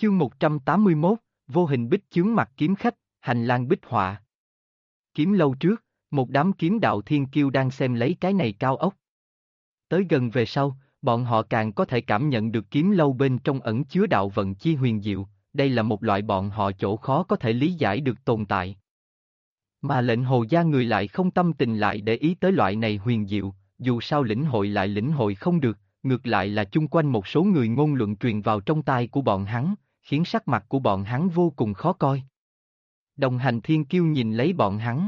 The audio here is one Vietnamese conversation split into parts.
Chương 181, vô hình bích chướng mặt kiếm khách, hành lang bích họa. Kiếm lâu trước, một đám kiếm đạo thiên kiêu đang xem lấy cái này cao ốc. Tới gần về sau, bọn họ càng có thể cảm nhận được kiếm lâu bên trong ẩn chứa đạo vận chi huyền diệu, đây là một loại bọn họ chỗ khó có thể lý giải được tồn tại. Mà lệnh hồ gia người lại không tâm tình lại để ý tới loại này huyền diệu, dù sao lĩnh hội không được, ngược lại là chung quanh một số người ngôn luận truyền vào trong tai của bọn hắn, khiến sắc mặt của bọn hắn vô cùng khó coi. Đồng hành thiên kiêu nhìn lấy bọn hắn.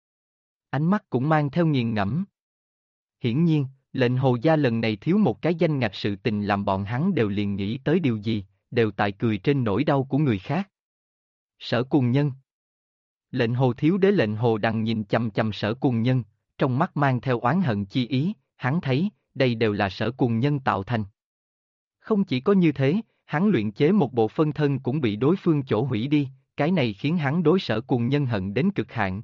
Ánh mắt cũng mang theo nghiền ngẫm. Hiển nhiên, lệnh hồ gia lần này thiếu một cái danh ngạch sự tình làm bọn hắn đều liền nghĩ tới điều gì, đều tại cười trên nỗi đau của người khác. Sở Cùng Nhân. Lệnh hồ thiếu đế lệnh hồ đằng nhìn chằm chằm Sở Cùng Nhân, trong mắt mang theo oán hận chi ý, hắn thấy, đây đều là Sở Cùng Nhân tạo thành. Không chỉ có như thế, hắn luyện chế một bộ phân thân cũng bị đối phương chỗ hủy đi, cái này khiến hắn đối Sở Cùng Nhân hận đến cực hạn.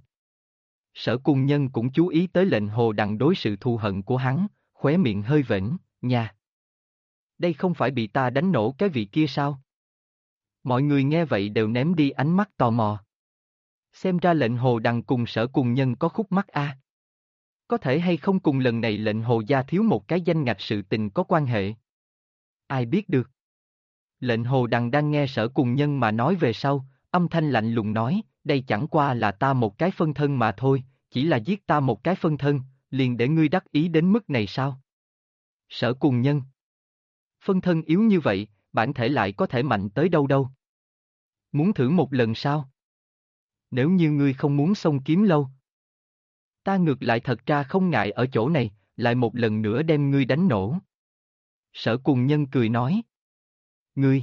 Sở Cùng Nhân cũng chú ý tới lệnh hồ đằng đối sự thù hận của hắn, khóe miệng hơi vểnh, nha. Đây không phải bị ta đánh nổ cái vị kia sao? Mọi người nghe vậy đều ném đi ánh mắt tò mò. Xem ra lệnh hồ đằng cùng Sở Cùng Nhân có khúc mắc a. Có thể hay không cùng lần này lệnh hồ gia thiếu một cái danh ngạch sự tình có quan hệ? Ai biết được. Lệnh hồ đằng đang nghe Sở Cùng Nhân mà nói về sau, âm thanh lạnh lùng nói, đây chẳng qua là ta một cái phân thân mà thôi, chỉ là giết ta một cái phân thân, liền để ngươi đắc ý đến mức này sao? Sở Cùng Nhân. Phân thân yếu như vậy, bản thể lại có thể mạnh tới đâu đâu? Muốn thử một lần sao? Nếu như ngươi không muốn xông kiếm lâu, ta ngược lại thật ra không ngại ở chỗ này, lại một lần nữa đem ngươi đánh nổ. Sở Cùng Nhân cười nói. Ngươi.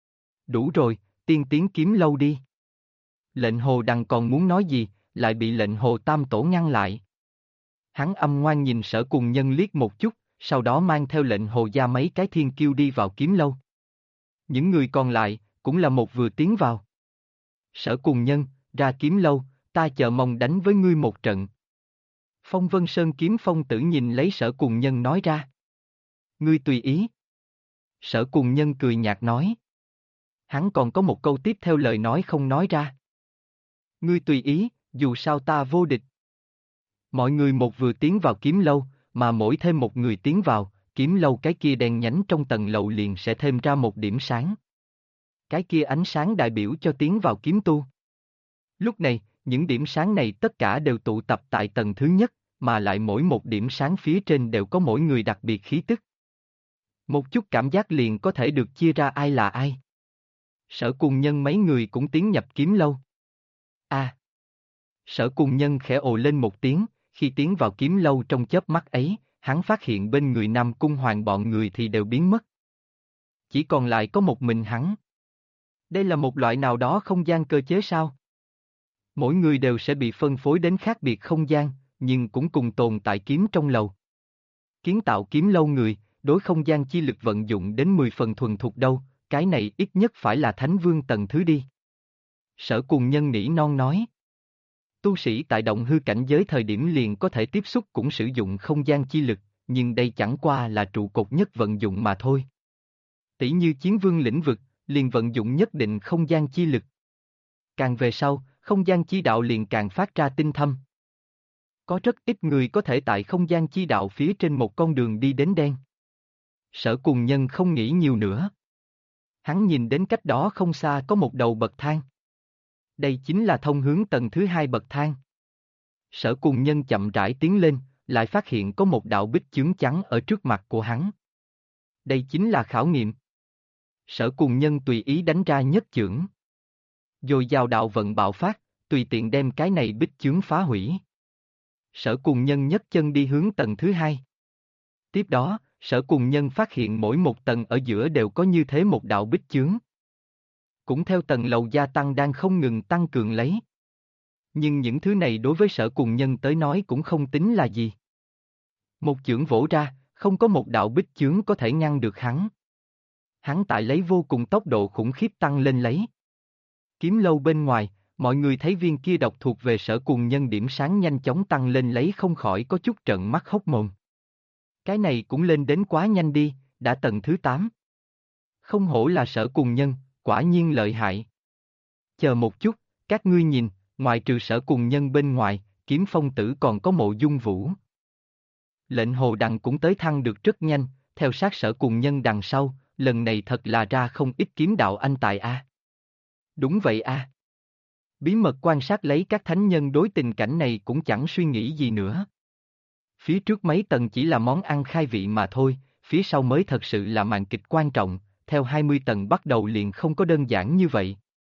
Đủ rồi, tiên tiến kiếm lâu đi. Lệnh hồ đằng còn muốn nói gì, lại bị lệnh hồ tam tổ ngăn lại. Hắn âm ngoan nhìn Sở Cùng Nhân liếc một chút, sau đó mang theo lệnh hồ gia mấy cái thiên kiêu đi vào kiếm lâu. Những người còn lại, cũng là một vừa tiến vào. Sở Cùng Nhân, ra kiếm lâu, ta chờ mong đánh với ngươi một trận. Phong Vân Sơn kiếm phong tử nhìn lấy Sở Cùng Nhân nói ra. Ngươi tùy ý. Sở Cùng Nhân cười nhạt nói. Hắn còn có một câu tiếp theo lời nói không nói ra. Ngươi tùy ý, dù sao ta vô địch. Mọi người một vừa tiến vào kiếm lâu, mà mỗi thêm một người tiến vào, kiếm lâu cái kia đèn nhánh trong tầng lầu liền sẽ thêm ra một điểm sáng. Cái kia ánh sáng đại biểu cho tiến vào kiếm tu. Lúc này, những điểm sáng này tất cả đều tụ tập tại tầng thứ nhất, mà lại mỗi một điểm sáng phía trên đều có mỗi người đặc biệt khí tức. Một chút cảm giác liền có thể được chia ra ai là ai. Sở Cùng Nhân mấy người cũng tiến nhập kiếm lâu. A. Sở Cùng Nhân khẽ ồ lên một tiếng, khi tiến vào kiếm lâu trong chớp mắt ấy, hắn phát hiện bên người Nam Cung Hoàng bọn người thì đều biến mất. Chỉ còn lại có một mình hắn. Đây là một loại nào đó không gian cơ chế sao? Mỗi người đều sẽ bị phân phối đến khác biệt không gian, nhưng cũng cùng tồn tại kiếm trong lầu. Kiến tạo kiếm lâu người, đối không gian chi lực vận dụng đến 10 phần thuần thục đâu, cái này ít nhất phải là Thánh Vương tầng thứ đi. Sở Cùng Nhân nỉ non nói. Tu sĩ tại động hư cảnh giới thời điểm liền có thể tiếp xúc cũng sử dụng không gian chi lực, nhưng đây chẳng qua là trụ cột nhất vận dụng mà thôi. Tỷ như chiến vương lĩnh vực, liền vận dụng nhất định không gian chi lực. Càng về sau, không gian chi đạo liền càng phát ra tinh thâm. Có rất ít người có thể tại không gian chi đạo phía trên một con đường đi đến đen. Sở Cùng Nhân không nghĩ nhiều nữa. Hắn nhìn đến cách đó không xa có một đầu bậc thang. Đây chính là thông hướng tầng thứ 2 bậc thang. Sở Cùng Nhân chậm rãi tiến lên, lại phát hiện có một đạo bích chướng trắng ở trước mặt của hắn. Đây chính là khảo nghiệm. Sở Cùng Nhân tùy ý đánh ra nhất chưởng. Rồi giao đạo vận bạo phát, tùy tiện đem cái này bích chướng phá hủy. Sở Cùng Nhân nhấc chân đi hướng tầng thứ 2. Tiếp đó, Sở Cùng Nhân phát hiện mỗi một tầng ở giữa đều có như thế một đạo bích chướng. Cũng theo tầng lầu gia tăng đang không ngừng tăng cường lấy. Nhưng những thứ này đối với Sở Cùng Nhân tới nói cũng không tính là gì. Một chưởng vỗ ra, không có một đạo bích chướng có thể ngăn được hắn. Hắn tại lấy vô cùng tốc độ khủng khiếp tăng lên lấy. Kiếm lâu bên ngoài, mọi người thấy viên kia độc thuộc về Sở Cùng Nhân điểm sáng nhanh chóng tăng lên lấy không khỏi có chút trợn mắt hốc mồm. Cái này cũng lên đến quá nhanh đi, đã tầng thứ 8. Không hổ là Sở Cùng Nhân, quả nhiên lợi hại. Chờ một chút, các ngươi nhìn, ngoài trừ Sở Cùng Nhân bên ngoài, Kiếm Phong Tử còn có Mộ Dung Vũ. Lệnh Hồ Đằng cũng tới thăng được rất nhanh, theo sát Sở Cùng Nhân đằng sau, lần này thật là ra không ít kiếm đạo anh tài a. Đúng vậy a. Bí mật quan sát lấy các thánh nhân đối tình cảnh này cũng chẳng suy nghĩ gì nữa. Phía trước mấy tầng chỉ là món ăn khai vị mà thôi, phía sau mới thật sự là màn kịch quan trọng, theo 20 tầng bắt đầu liền không có đơn giản như vậy.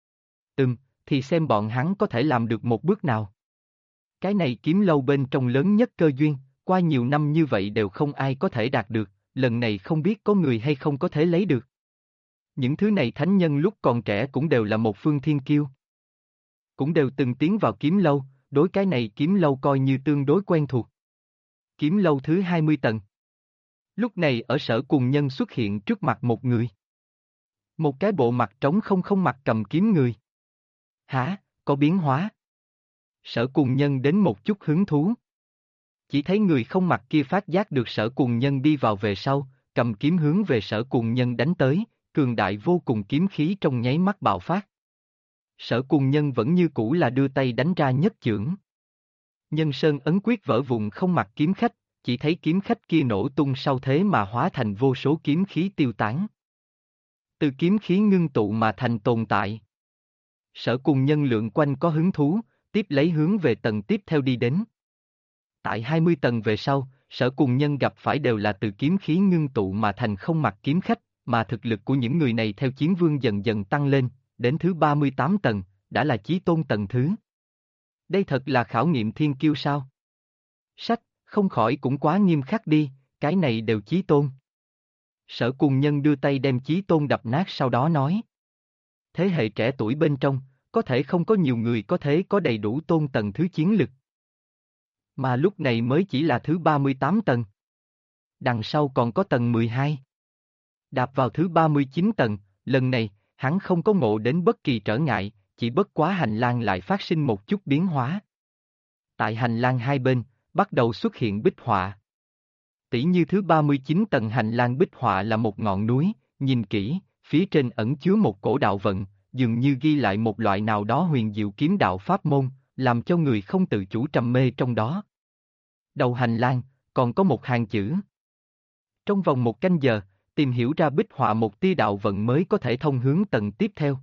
Thì xem bọn hắn có thể làm được một bước nào. Cái này kiếm lâu bên trong lớn nhất cơ duyên, qua nhiều năm như vậy đều không ai có thể đạt được, lần này không biết có người hay không có thể lấy được. Những thứ này thánh nhân lúc còn trẻ cũng đều là một phương thiên kiêu. Cũng đều từng tiến vào kiếm lâu, đối cái này kiếm lâu coi như tương đối quen thuộc. Kiếm lâu thứ 20 tầng. Lúc này ở Sở Cùng Nhân xuất hiện trước mặt một người. Một cái bộ mặt trống không mặt cầm kiếm người. Hả, có biến hóa. Sở Cùng Nhân đến một chút hứng thú. Chỉ thấy người không mặt kia phát giác được Sở Cùng Nhân đi vào về sau, cầm kiếm hướng về Sở Cùng Nhân đánh tới, cường đại vô cùng kiếm khí trong nháy mắt bạo phát. Sở Cùng Nhân vẫn như cũ là đưa tay đánh ra nhất chưởng. Nhân Sơn ấn quyết vỡ vụn không mặt kiếm khách, chỉ thấy kiếm khách kia nổ tung sau thế mà hóa thành vô số kiếm khí tiêu tán. Từ kiếm khí ngưng tụ mà thành tồn tại. Sở Cùng Nhân lượng quanh có hứng thú, tiếp lấy hướng về tầng tiếp theo đi đến. Tại 20 tầng về sau, Sở Cùng Nhân gặp phải đều là từ kiếm khí ngưng tụ mà thành không mặt kiếm khách, mà thực lực của những người này theo chiến vương dần dần tăng lên, đến thứ 38 tầng, đã là chí tôn tầng thứ. Đây thật là khảo nghiệm thiên kiêu sao? Sách, không khỏi cũng quá nghiêm khắc đi, cái này đều chí tôn. Sở Cùng Nhân đưa tay đem chí tôn đập nát sau đó nói. Thế hệ trẻ tuổi bên trong, có thể không có nhiều người có thể có đầy đủ tôn tầng thứ chiến lực. Mà lúc này mới chỉ là thứ 38 tầng. Đằng sau còn có tầng 12. Đạp vào thứ 39 tầng, lần này, hắn không có ngộ đến bất kỳ trở ngại, chỉ bất quá hành lang lại phát sinh một chút biến hóa. Tại hành lang hai bên, bắt đầu xuất hiện bích họa. Tỷ như thứ 39 tầng hành lang bích họa là một ngọn núi, nhìn kỹ, phía trên ẩn chứa một cổ đạo vận, dường như ghi lại một loại nào đó huyền diệu kiếm đạo pháp môn, làm cho người không tự chủ trầm mê trong đó. Đầu hành lang, còn có một hàng chữ. Trong vòng 1 canh giờ, tìm hiểu ra bích họa một tia đạo vận mới có thể thông hướng tầng tiếp theo.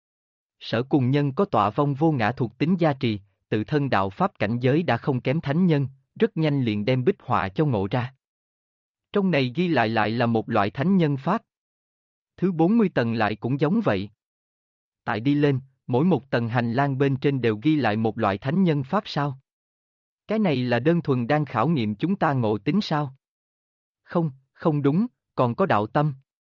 Sở Cùng Nhân có tọa vong vô ngã thuộc tính gia trì, tự thân đạo pháp cảnh giới đã không kém thánh nhân, rất nhanh liền đem bích họa cho ngộ ra. Trong này ghi lại là một loại thánh nhân pháp. Thứ 40 tầng lại cũng giống vậy. Tại đi lên, mỗi một tầng hành lang bên trên đều ghi lại một loại thánh nhân pháp sao? Cái này là đơn thuần đang khảo nghiệm chúng ta ngộ tính sao? Không, không đúng, còn có đạo tâm.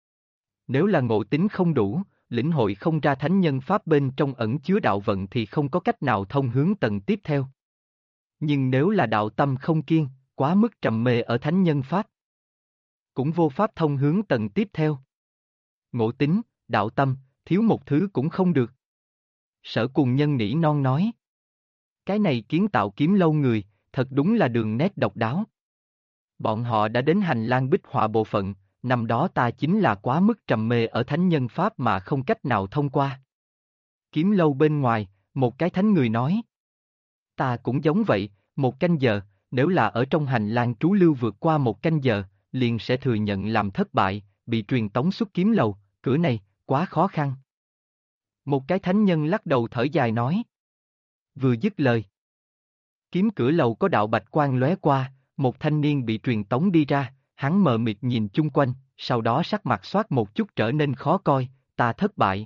Nếu là ngộ tính không đủ, lĩnh hội không ra thánh nhân pháp bên trong ẩn chứa đạo vận thì không có cách nào thông hướng tầng tiếp theo. Nhưng nếu là đạo tâm không kiên, quá mức trầm mê ở thánh nhân pháp, cũng vô pháp thông hướng tầng tiếp theo. Ngộ tính, đạo tâm, thiếu một thứ cũng không được. Sở Cùng Nhân nỉ non nói. Cái này kiến tạo kiếm lâu người, thật đúng là đường nét độc đáo. Bọn họ đã đến hành lang bích họa bộ phận, năm đó ta chính là quá mức trầm mê ở thánh nhân pháp mà không cách nào thông qua. Kiếm lâu bên ngoài, một cái thánh người nói. Ta cũng giống vậy, 1 canh giờ, nếu là ở trong hành lang trú lưu vượt qua 1 canh giờ, liền sẽ thừa nhận làm thất bại, bị truyền tống xuất kiếm lầu, cửa này, quá khó khăn. Một cái thánh nhân lắc đầu thở dài nói. Vừa dứt lời. Kiếm cửa lầu có đạo bạch quang lóe qua, một thanh niên bị truyền tống đi ra, hắn mờ mịt nhìn chung quanh, sau đó sắc mặt xoát một chút trở nên khó coi, ta thất bại.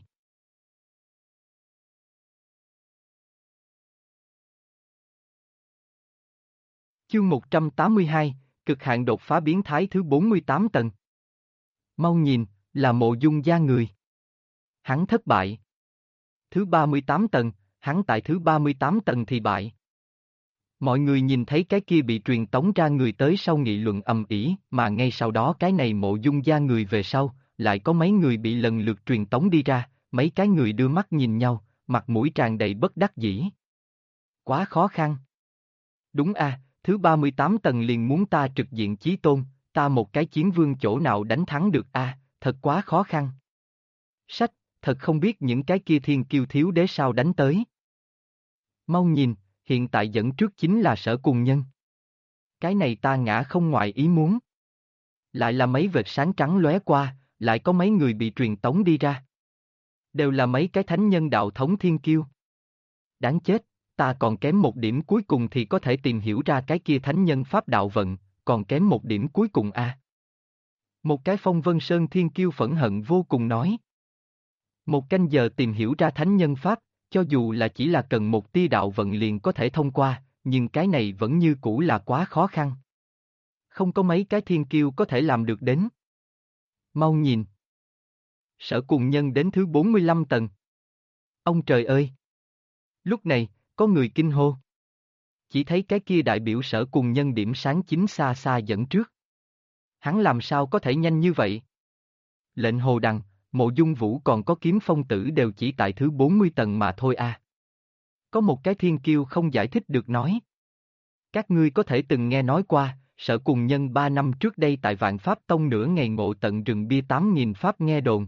Chương 182, cực hạn đột phá biến thái thứ 48 tầng. Mau nhìn, là Mộ Dung gia người. Hắn thất bại. Thứ 38 tầng, hắn tại thứ 38 tầng thì bại. Mọi người nhìn thấy cái kia bị truyền tống ra người tới sau nghị luận ầm ĩ, mà ngay sau đó cái này Mộ Dung gia người về sau, lại có mấy người bị lần lượt truyền tống đi ra, mấy cái người đưa mắt nhìn nhau, mặt mũi tràn đầy bất đắc dĩ. Quá khó khăn. Đúng a, thứ 38 tầng liền muốn ta trực diện chí tôn, ta một cái chiến vương chỗ nào đánh thắng được a, thật quá khó khăn. Sách, thật không biết những cái kia thiên kiêu thiếu đế sao đánh tới. Mau nhìn, hiện tại dẫn trước chính là Sở Cùng Nhân. Cái này ta ngã không ngoài ý muốn. Lại là mấy vệt sáng trắng lóe qua, lại có mấy người bị truyền tống đi ra. Đều là mấy cái thánh nhân đạo thống thiên kiêu. Đáng chết, ta còn kém một điểm cuối cùng thì có thể tìm hiểu ra cái kia thánh nhân pháp đạo vận, còn kém một điểm cuối cùng a. Một cái Phong Vân Sơn thiên kiêu phẫn hận vô cùng nói. Một canh giờ tìm hiểu ra thánh nhân pháp, cho dù là chỉ là cần một tia đạo vận liền có thể thông qua, nhưng cái này vẫn như cũ là quá khó khăn. Không có mấy cái thiên kiêu có thể làm được đến. Mau nhìn. Sở Cùng Nhân đến thứ 45 tầng. Ông trời ơi! Lúc này, có người kinh hô. Chỉ thấy cái kia đại biểu Sở Cùng Nhân điểm sáng chính xa xa dẫn trước. Hắn làm sao có thể nhanh như vậy? Lệnh Hồ Đằng, Mộ Dung Vũ còn có Kiếm Phong Tử đều chỉ tại thứ 40 tầng mà thôi a. Có một cái thiên kiêu không giải thích được nói. Các ngươi có thể từng nghe nói qua, Sở Cùng Nhân 3 năm trước đây tại Vạn Pháp Tông nửa ngày ngộ tận rừng bia 8.000 pháp nghe đồn.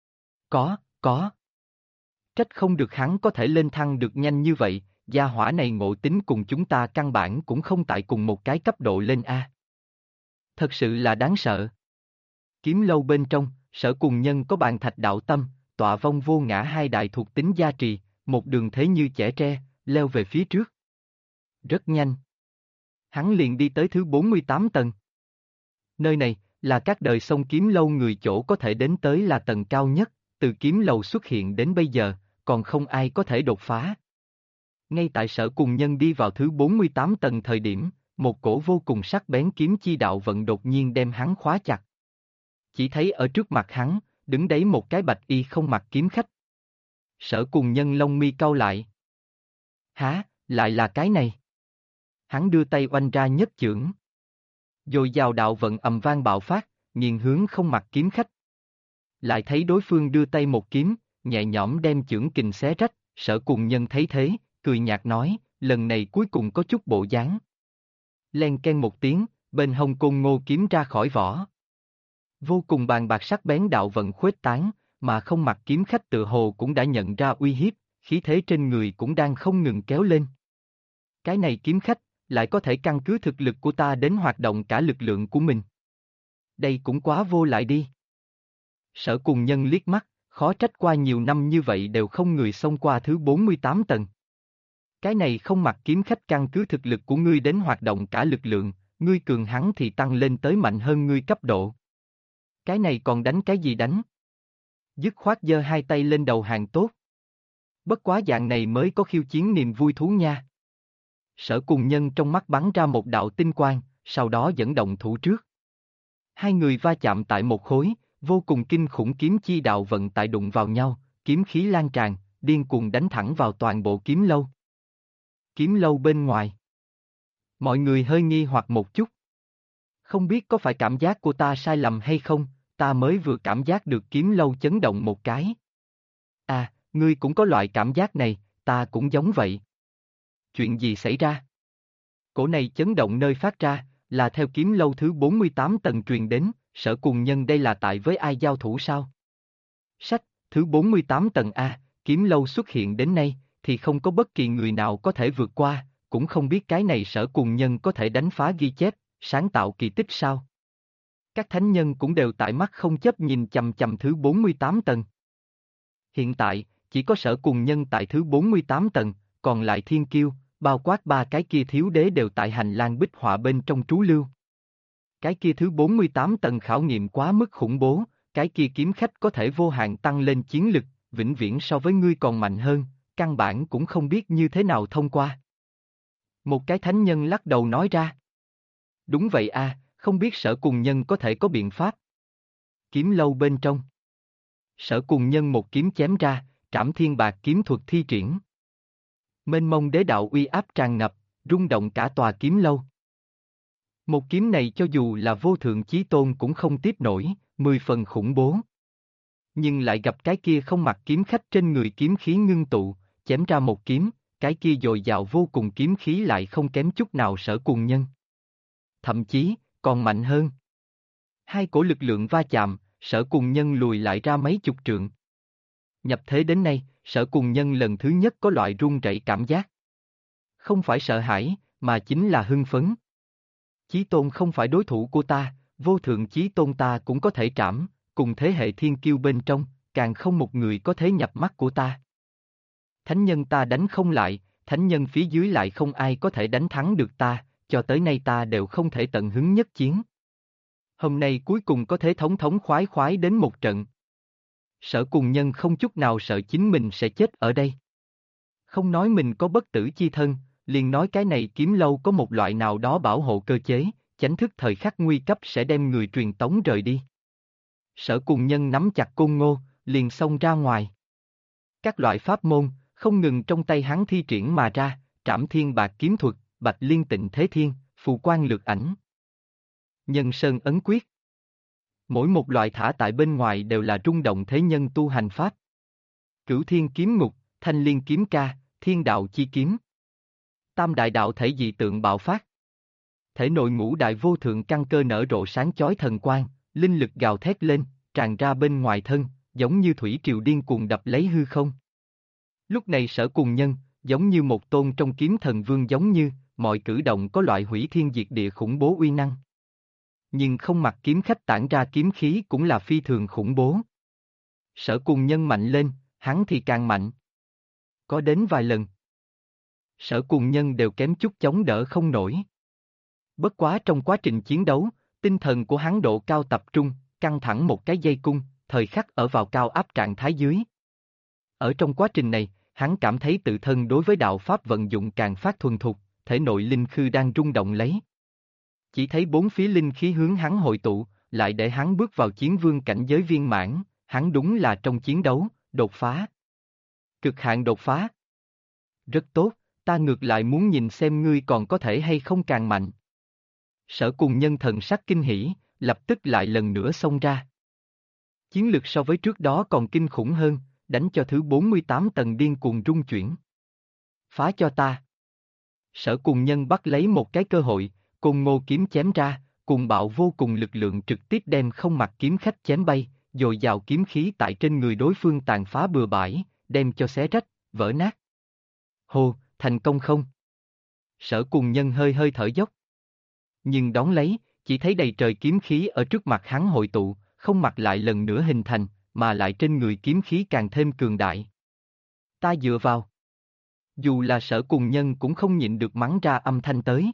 Có. Trách không được hắn có thể lên thăng được nhanh như vậy, gia hỏa này ngộ tính cùng chúng ta căn bản cũng không tại cùng một cái cấp độ lên a. Thật sự là đáng sợ. Kiếm lâu bên trong, Sở Cùng Nhân có bàn thạch đạo tâm, tọa vong vô ngã hai đại thuộc tính gia trì, một đường thế như chẻ tre, leo về phía trước. Rất nhanh. Hắn liền đi tới thứ 48 tầng. Nơi này, là các đời sông kiếm lâu người chỗ có thể đến tới là tầng cao nhất, từ kiếm lầu xuất hiện đến bây giờ, còn không ai có thể đột phá. Ngay tại Sở Cùng Nhân đi vào thứ 48 tầng thời điểm, một cổ vô cùng sắc bén kiếm chi đạo vận đột nhiên đem hắn khóa chặt. Chỉ thấy ở trước mặt hắn, đứng đấy một cái bạch y không mặc kiếm khách. Sở Cùng Nhân lông mi cau lại. Hả, lại là cái này? Hắn đưa tay oanh ra nhất chưởng. Dồi dào đạo vận ầm vang bạo phát, nghiền hướng không mặc kiếm khách. Lại thấy đối phương đưa tay một kiếm, nhẹ nhõm đem chưởng kình xé rách, Sở Cùng Nhân thấy thế, cười nhạt nói, lần này cuối cùng có chút bộ dáng. Len ken một tiếng, bên hông Côn Ngô kiếm ra khỏi vỏ. Vô cùng bàn bạc sắc bén đạo vận khuếch tán, mà không mặc kiếm khách tự hồ cũng đã nhận ra uy hiếp, khí thế trên người cũng đang không ngừng kéo lên. Cái này kiếm khách, lại có thể căn cứ thực lực của ta đến hoạt động cả lực lượng của mình. Đây cũng quá vô lại đi. Sở Cùng Nhân liếc mắt, khó trách qua nhiều năm như vậy đều không người xông qua thứ 48 tầng. Cái này không mặc kiếm khách căn cứ thực lực của ngươi đến hoạt động cả lực lượng, ngươi cường hắn thì tăng lên tới mạnh hơn ngươi cấp độ. Cái này còn đánh cái gì đánh? Dứt khoát giơ hai tay lên đầu hàng tốt. Bất quá dạng này mới có khiêu chiến niềm vui thú nha. Sở Cùng Nhân trong mắt bắn ra một đạo tinh quang, sau đó dẫn động thủ trước. Hai người va chạm tại một khối, vô cùng kinh khủng kiếm chi đạo vận tại đụng vào nhau, kiếm khí lan tràn, điên cuồng đánh thẳng vào toàn bộ kiếm lâu. Kiếm lâu bên ngoài. Mọi người hơi nghi hoặc một chút. Không biết có phải cảm giác của ta sai lầm hay không, ta mới vừa cảm giác được kiếm lâu chấn động một cái. À, ngươi cũng có loại cảm giác này, ta cũng giống vậy. Chuyện gì xảy ra? Cổ này chấn động nơi phát ra, là theo kiếm lâu thứ 48 tầng truyền đến, Sở Cùng Nhân đây là tại với ai giao thủ sao? Sách, thứ 48 tầng A, kiếm lâu xuất hiện đến nay, thì không có bất kỳ người nào có thể vượt qua, cũng không biết cái này Sở Cùng Nhân có thể đánh phá ghi chép, sáng tạo kỳ tích sao? Các thánh nhân cũng đều tại mắt không chấp nhìn chằm chằm thứ 48 tầng. Hiện tại, chỉ có Sở Cùng Nhân tại thứ 48 tầng, còn lại thiên kiêu, bao quát ba cái kia thiếu đế đều tại hành lang bích họa bên trong trú lưu. Cái kia thứ 48 tầng khảo nghiệm quá mức khủng bố, cái kia kiếm khách có thể vô hạn tăng lên chiến lực, vĩnh viễn so với ngươi còn mạnh hơn, căn bản cũng không biết như thế nào thông qua. Một cái thánh nhân lắc đầu nói ra. Đúng vậy a, không biết Sở Cùng Nhân có thể có biện pháp. Kiếm lâu bên trong. Sở Cùng Nhân một kiếm chém ra, Trảm Thiên Bạc kiếm thuật thi triển. Mênh mông đế đạo uy áp tràn ngập, rung động cả tòa kiếm lâu. Một kiếm này cho dù là vô thượng chí tôn cũng không tiếp nổi, 10 phần khủng bố. Nhưng lại gặp cái kia không mặc kiếm khách trên người kiếm khí ngưng tụ, chém ra một kiếm, cái kia dồi dào vô cùng kiếm khí lại không kém chút nào Sở Cùng Nhân. Thậm chí, còn mạnh hơn. Hai cổ lực lượng va chạm, Sở Cùng Nhân lùi lại ra mấy chục trượng. Nhập thế đến nay, Sở Cùng Nhân lần thứ nhất có loại run rẩy cảm giác. Không phải sợ hãi, mà chính là hưng phấn. Chí Tôn không phải đối thủ của ta, vô thượng Chí Tôn ta cũng có thể trảm, cùng thế hệ thiên kiêu bên trong, càng không một người có thể nhập mắt của ta. Thánh nhân ta đánh không lại, thánh nhân phía dưới lại không ai có thể đánh thắng được ta, cho tới nay ta đều không thể tận hứng nhất chiến. Hôm nay cuối cùng có thể thống thống khoái khoái đến một trận. Sở Cùng Nhân không chút nào sợ chính mình sẽ chết ở đây. Không nói mình có bất tử chi thân, liền nói cái này kiếm lâu có một loại nào đó bảo hộ cơ chế, chánh thức thời khắc nguy cấp sẽ đem người truyền tống rời đi. Sở Cùng Nhân nắm chặt côn ngô, liền xông ra ngoài. Các loại pháp môn, không ngừng trong tay hắn thi triển mà ra, trảm thiên bạc kiếm thuật, bạch liên tịnh thế thiên, phù quan lược ảnh. Nhân sơn ấn quyết. Mỗi một loại thả tại bên ngoài đều là rung động thế nhân tu hành pháp. Cửu thiên kiếm ngục, thanh liên kiếm ca, thiên đạo chi kiếm. Tam đại đạo thể dị tượng bạo phát. Thể nội ngũ đại vô thượng căn cơ nở rộ sáng chói thần quang, linh lực gào thét lên, tràn ra bên ngoài thân, giống như thủy triều điên cuồng đập lấy hư không. Lúc này Sở Cùng Nhân, giống như một tôn trong kiếm thần vương giống như, mọi cử động có loại hủy thiên diệt địa khủng bố uy năng. Nhưng không mặc kiếm khách tản ra kiếm khí cũng là phi thường khủng bố. Sở Cùng Nhân mạnh lên, hắn thì càng mạnh. Có đến vài lần. Sở Cùng Nhân đều kém chút chống đỡ không nổi. Bất quá trong quá trình chiến đấu, tinh thần của hắn độ cao tập trung, căng thẳng một cái dây cung, thời khắc ở vào cao áp trạng thái dưới. Ở trong quá trình này, hắn cảm thấy tự thân đối với đạo pháp vận dụng càng phát thuần thục, thể nội linh khư đang rung động lấy. Chỉ thấy bốn phía linh khí hướng hắn hội tụ, lại để hắn bước vào chiến vương cảnh giới viên mãn, hắn đúng là trong chiến đấu, đột phá. Cực hạn đột phá. Rất tốt, ta ngược lại muốn nhìn xem ngươi còn có thể hay không càng mạnh. Sở Cùng Nhân thần sắc kinh hỉ, lập tức lại lần nữa xông ra. Chiến lực so với trước đó còn kinh khủng hơn, đánh cho thứ 48 tầng điên cuồng rung chuyển. Phá cho ta. Sở Cùng Nhân bắt lấy một cái cơ hội, côn ngô kiếm chém ra, cùng bạo vô cùng lực lượng trực tiếp đem không mặc kiếm khách chém bay, dồi dào kiếm khí tại trên người đối phương tàn phá bừa bãi, đem cho xé rách, vỡ nát. Hồ, thành công không? Sở Cùng Nhân hơi hơi thở dốc. Nhưng đón lấy, chỉ thấy đầy trời kiếm khí ở trước mặt hắn hội tụ, không mặc lại lần nữa hình thành, mà lại trên người kiếm khí càng thêm cường đại. Ta dựa vào. Dù là Sở Cùng Nhân cũng không nhịn được mắng ra âm thanh tới.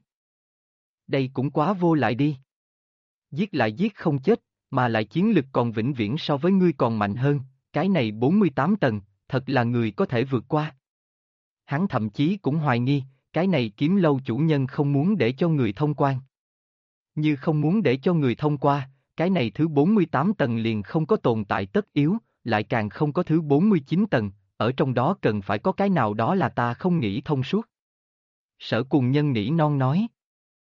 Đây cũng quá vô lại đi. Giết lại giết không chết, mà lại chiến lực còn vĩnh viễn so với ngươi còn mạnh hơn, cái này 48 tầng, thật là người có thể vượt qua. Hắn thậm chí cũng hoài nghi, cái này kiếm lâu chủ nhân không muốn để cho người thông quan. Như không muốn để cho người thông qua, cái này thứ 48 tầng liền không có tồn tại tất yếu, lại càng không có thứ 49 tầng, ở trong đó cần phải có cái nào đó là ta không nghĩ thông suốt. Sở Cùng Nhân nỉ non nói.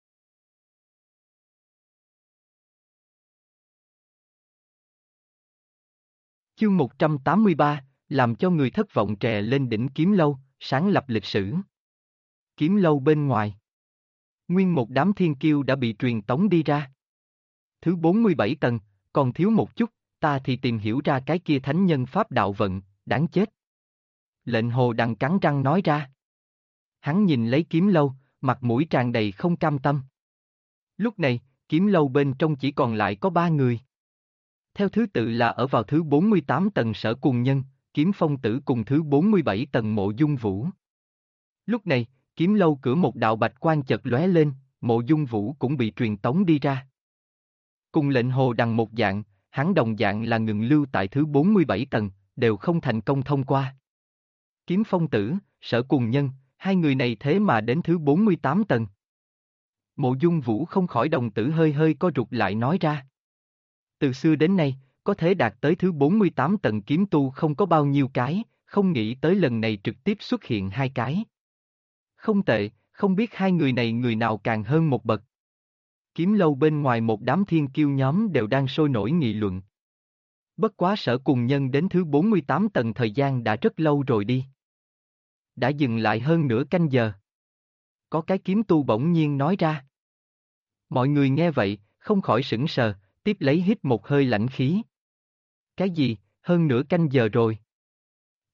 Chương 183, làm cho người thất vọng trè lên đỉnh kiếm lâu, sáng lập lịch sử. Kiếm lâu bên ngoài. Nguyên một đám thiên kiêu đã bị truyền tống đi ra. Thứ 47 tầng, còn thiếu một chút, ta thì tìm hiểu ra cái kia thánh nhân pháp đạo vận, đáng chết. Lệnh Hồ Đằng cắn răng nói ra. Hắn nhìn lấy kiếm lâu, mặt mũi tràn đầy không cam tâm. Lúc này, kiếm lâu bên trong chỉ còn lại có 3 người. Theo thứ tự là ở vào thứ 48 tầng Sở Cùng Nhân, Kiếm Phong Tử cùng thứ 47 tầng Mộ Dung Vũ. Lúc này, kiếm lâu cửa một đạo bạch quang chợt lóe lên, Mộ Dung Vũ cũng bị truyền tống đi ra. Cùng Lệnh Hồ Đằng một dạng, hắn đồng dạng là ngừng lưu tại thứ 47 tầng, đều không thành công thông qua. Kiếm Phong Tử, Sở Cùng Nhân, hai người này thế mà đến thứ 48 tầng. Mộ Dung Vũ không khỏi đồng tử hơi hơi co rụt lại nói ra. Từ xưa đến nay, có thể đạt tới thứ 48 tầng kiếm tu không có bao nhiêu cái, không nghĩ tới lần này trực tiếp xuất hiện 2 cái. Không tệ, không biết hai người này người nào càng hơn một bậc. Kiếm lâu bên ngoài một đám thiên kiêu nhóm đều đang sôi nổi nghị luận. Bất quá Sở Cùng Nhân đến thứ 48 tầng thời gian đã rất lâu rồi đi. Đã dừng lại hơn nửa canh giờ. Có cái kiếm tu bỗng nhiên nói ra. Mọi người nghe vậy, không khỏi sững sờ, tiếp lấy hít một hơi lạnh khí. Cái gì, hơn nửa canh giờ rồi?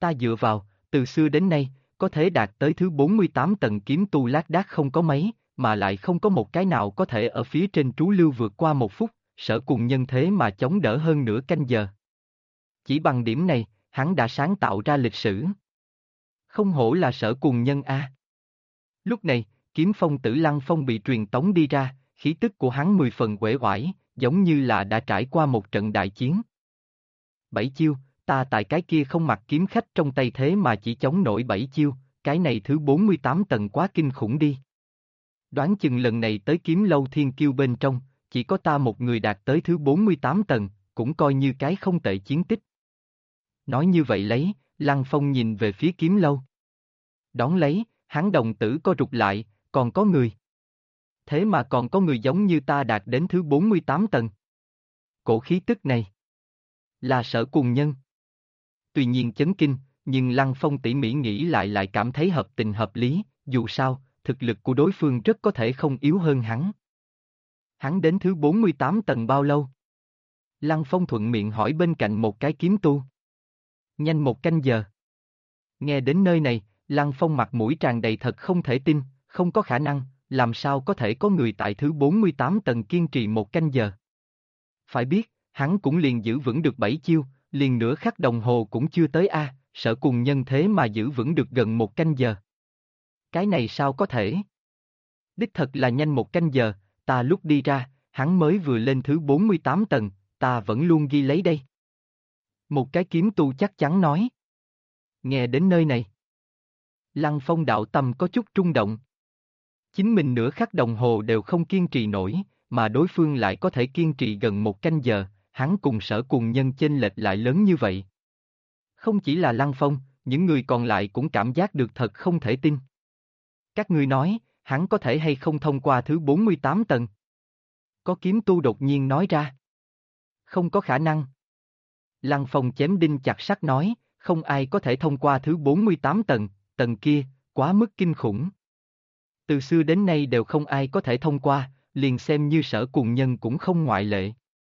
Ta dựa vào, từ xưa đến nay, có thể đạt tới thứ 48 tầng kiếm tu lác đác không có mấy, mà lại không có một cái nào có thể ở phía trên trú lưu vượt qua 1 phút, Sở Cùng Nhân thế mà chống đỡ hơn nửa canh giờ. Chỉ bằng điểm này, hắn đã sáng tạo ra lịch sử. Không hổ là Sở Cùng Nhân a. Lúc này, kiếm phong Tử Lăng Phong bị truyền tống đi ra, khí tức của hắn 10 phần uể oải, giống như là đã trải qua một trận đại chiến. 7 chiêu, ta tại cái kia không mặc kiếm khách trong tay thế mà chỉ chống nổi 7 chiêu, cái này thứ 48 tầng quá kinh khủng đi. Đoán chừng lần này tới kiếm lâu thiên kiêu bên trong, chỉ có ta một người đạt tới thứ 48 tầng, cũng coi như cái không tệ chiến tích. Nói như vậy lấy, Lăng Phong nhìn về phía kiếm lâu. Đón lấy, hắn đồng tử co rụt lại, còn có người. Thế mà còn có người giống như ta đạt đến thứ 48 tầng. Cổ khí tức này là Sở Cùng Nhân. Tuy nhiên chấn kinh, nhưng Lăng Phong tỉ mỉ nghĩ lại cảm thấy hợp tình hợp lý, dù sao, thực lực của đối phương rất có thể không yếu hơn hắn. Hắn đến thứ 48 tầng bao lâu? Lăng Phong thuận miệng hỏi bên cạnh một cái kiếm tu. Nhanh 1 canh giờ. Nghe đến nơi này, Lăng Phong mặt mũi tràn đầy thật không thể tin, không có khả năng, làm sao có thể có người tại thứ 48 tầng kiên trì 1 canh giờ. Phải biết, hắn cũng liền giữ vững được 7 chiêu, liền nửa khắc đồng hồ cũng chưa tới a, Sở Cùng Nhân thế mà giữ vững được gần 1 canh giờ. Cái này sao có thể? Đích thật là nhanh 1 canh giờ, ta lúc đi ra, hắn mới vừa lên thứ 48 tầng, ta vẫn luôn ghi lấy đây. Một cái kiếm tu chắc chắn nói. Nghe đến nơi này, Lăng Phong đạo tâm có chút rung động. Chính mình nửa khắc đồng hồ đều không kiên trì nổi, mà đối phương lại có thể kiên trì gần 1 canh giờ, hắn cùng Sở Cùng Nhân chênh lệch lại lớn như vậy. Không chỉ là Lăng Phong, những người còn lại cũng cảm giác được thật không thể tin. Các ngươi nói, hắn có thể hay không thông qua thứ 48 tầng? Có kiếm tu đột nhiên nói ra. Không có khả năng. Lăng Phong chém đinh chặt sắt nói, không ai có thể thông qua thứ 48 tầng, tầng kia, quá mức kinh khủng. Từ xưa đến nay đều không ai có thể thông qua, liền xem như Sở Cùng Nhân cũng không ngoại lệ.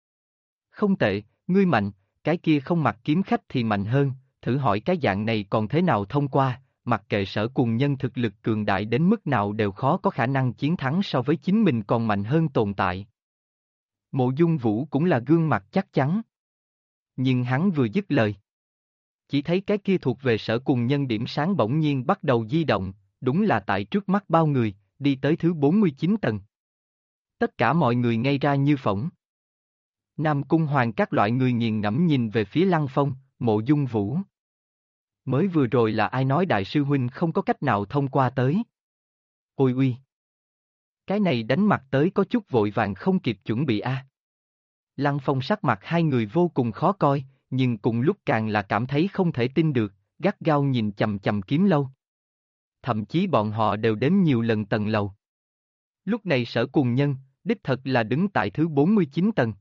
Không tệ, ngươi mạnh, cái kia không mặc kiếm khách thì mạnh hơn, thử hỏi cái dạng này còn thế nào thông qua, mặc kệ Sở Cùng Nhân thực lực cường đại đến mức nào đều khó có khả năng chiến thắng so với chính mình còn mạnh hơn tồn tại. Mộ Dung Vũ cũng là gương mặt chắc chắn. Nhưng hắn vừa dứt lời, chỉ thấy cái kia thuộc về Sở Cùng Nhân điểm sáng bỗng nhiên bắt đầu di động, đúng là tại trước mắt bao người, đi tới thứ 49 tầng. Tất cả mọi người ngây ra như phỗng. Nam Cung Hoàng các loại người nghiền ngẫm nhìn về phía Lăng Phong, Mộ Dung Vũ. Mới vừa rồi là ai nói đại sư huynh không có cách nào thông qua tới? Ôi uy! Cái này đánh mặt tới có chút vội vàng không kịp chuẩn bị a. Lăng Phong sắc mặt hai người vô cùng khó coi, nhưng cùng lúc càng là cảm thấy không thể tin được, gắt gao nhìn chằm chằm kiếm lâu. Thậm chí bọn họ đều đếm nhiều lần tầng lầu. Lúc này Sở Cùng Nhân, đích thật là đứng tại thứ 49 tầng.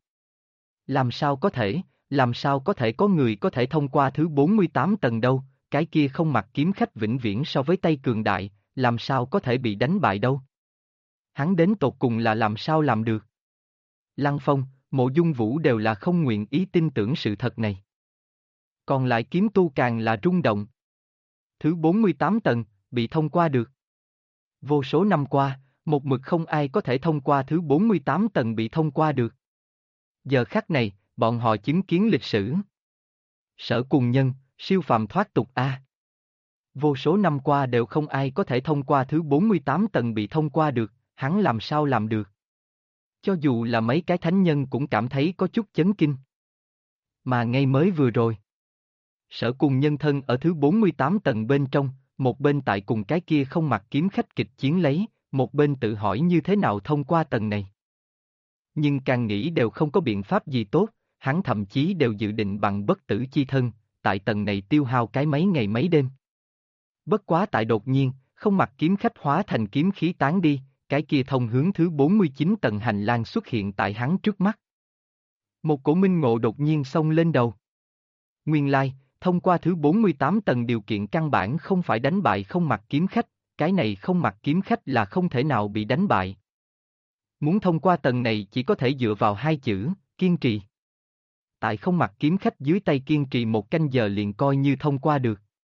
Làm sao có thể có người có thể thông qua thứ 48 tầng đâu, cái kia không mặc kiếm khách vĩnh viễn so với tay cường đại, làm sao có thể bị đánh bại đâu. Hắn đến tột cùng là làm sao làm được. Lăng Phong, Mộ Dung Vũ đều là không nguyện ý tin tưởng sự thật này. Còn lại kiếm tu càng là rung động. Thứ 48 tầng, bị thông qua được. Vô số năm qua, một mực không ai có thể thông qua thứ 48 tầng bị thông qua được. Giờ khắc này, bọn họ chứng kiến lịch sử. Sở Cùng Nhân, siêu phàm thoát tục a. Vô số năm qua đều không ai có thể thông qua thứ 48 tầng bị thông qua được, hắn làm sao làm được. Cho dù là mấy cái thánh nhân cũng cảm thấy có chút chấn kinh. Mà ngay mới vừa rồi, Sở Cùng Nhân thân ở thứ 48 tầng bên trong, một bên tại cùng cái kia không mặc kiếm khách kịch chiến lấy, một bên tự hỏi như thế nào thông qua tầng này. Nhưng càng nghĩ đều không có biện pháp gì tốt, hắn thậm chí đều dự định bằng bất tử chi thân, tại tầng này tiêu hao cái mấy ngày mấy đêm. Bất quá tại đột nhiên, không mặc kiếm khách hóa thành kiếm khí tán đi, cái kia thông hướng thứ 49 tầng hành lang xuất hiện tại hắn trước mắt. Một cổ minh ngộ đột nhiên xông lên đầu. Nguyên lai, thông qua thứ 48 tầng điều kiện căn bản không phải đánh bại không mặc kiếm khách, cái này không mặc kiếm khách là không thể nào bị đánh bại. Muốn thông qua tầng này chỉ có thể dựa vào 2 chữ, kiên trì. Tại không mặc kiếm khách dưới tay kiên trì 1 canh giờ liền coi như thông qua được.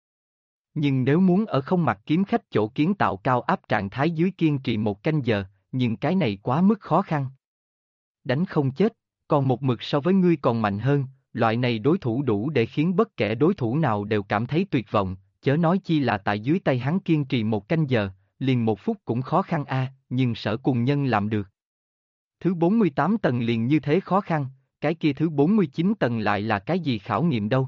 Nhưng nếu muốn ở không mặt kiếm khách chỗ kiến tạo cao áp trạng thái dưới kiên trì 1 canh giờ, nhưng cái này quá mức khó khăn. Đánh không chết, còn một mực so với ngươi còn mạnh hơn, loại này đối thủ đủ để khiến bất kể đối thủ nào đều cảm thấy tuyệt vọng, chớ nói chi là tại dưới tay hắn kiên trì 1 canh giờ, liền 1 phút cũng khó khăn nhưng Sở Cùng Nhân làm được. Thứ 48 tầng liền như thế khó khăn, cái kia thứ 49 tầng lại là cái gì khảo nghiệm đâu.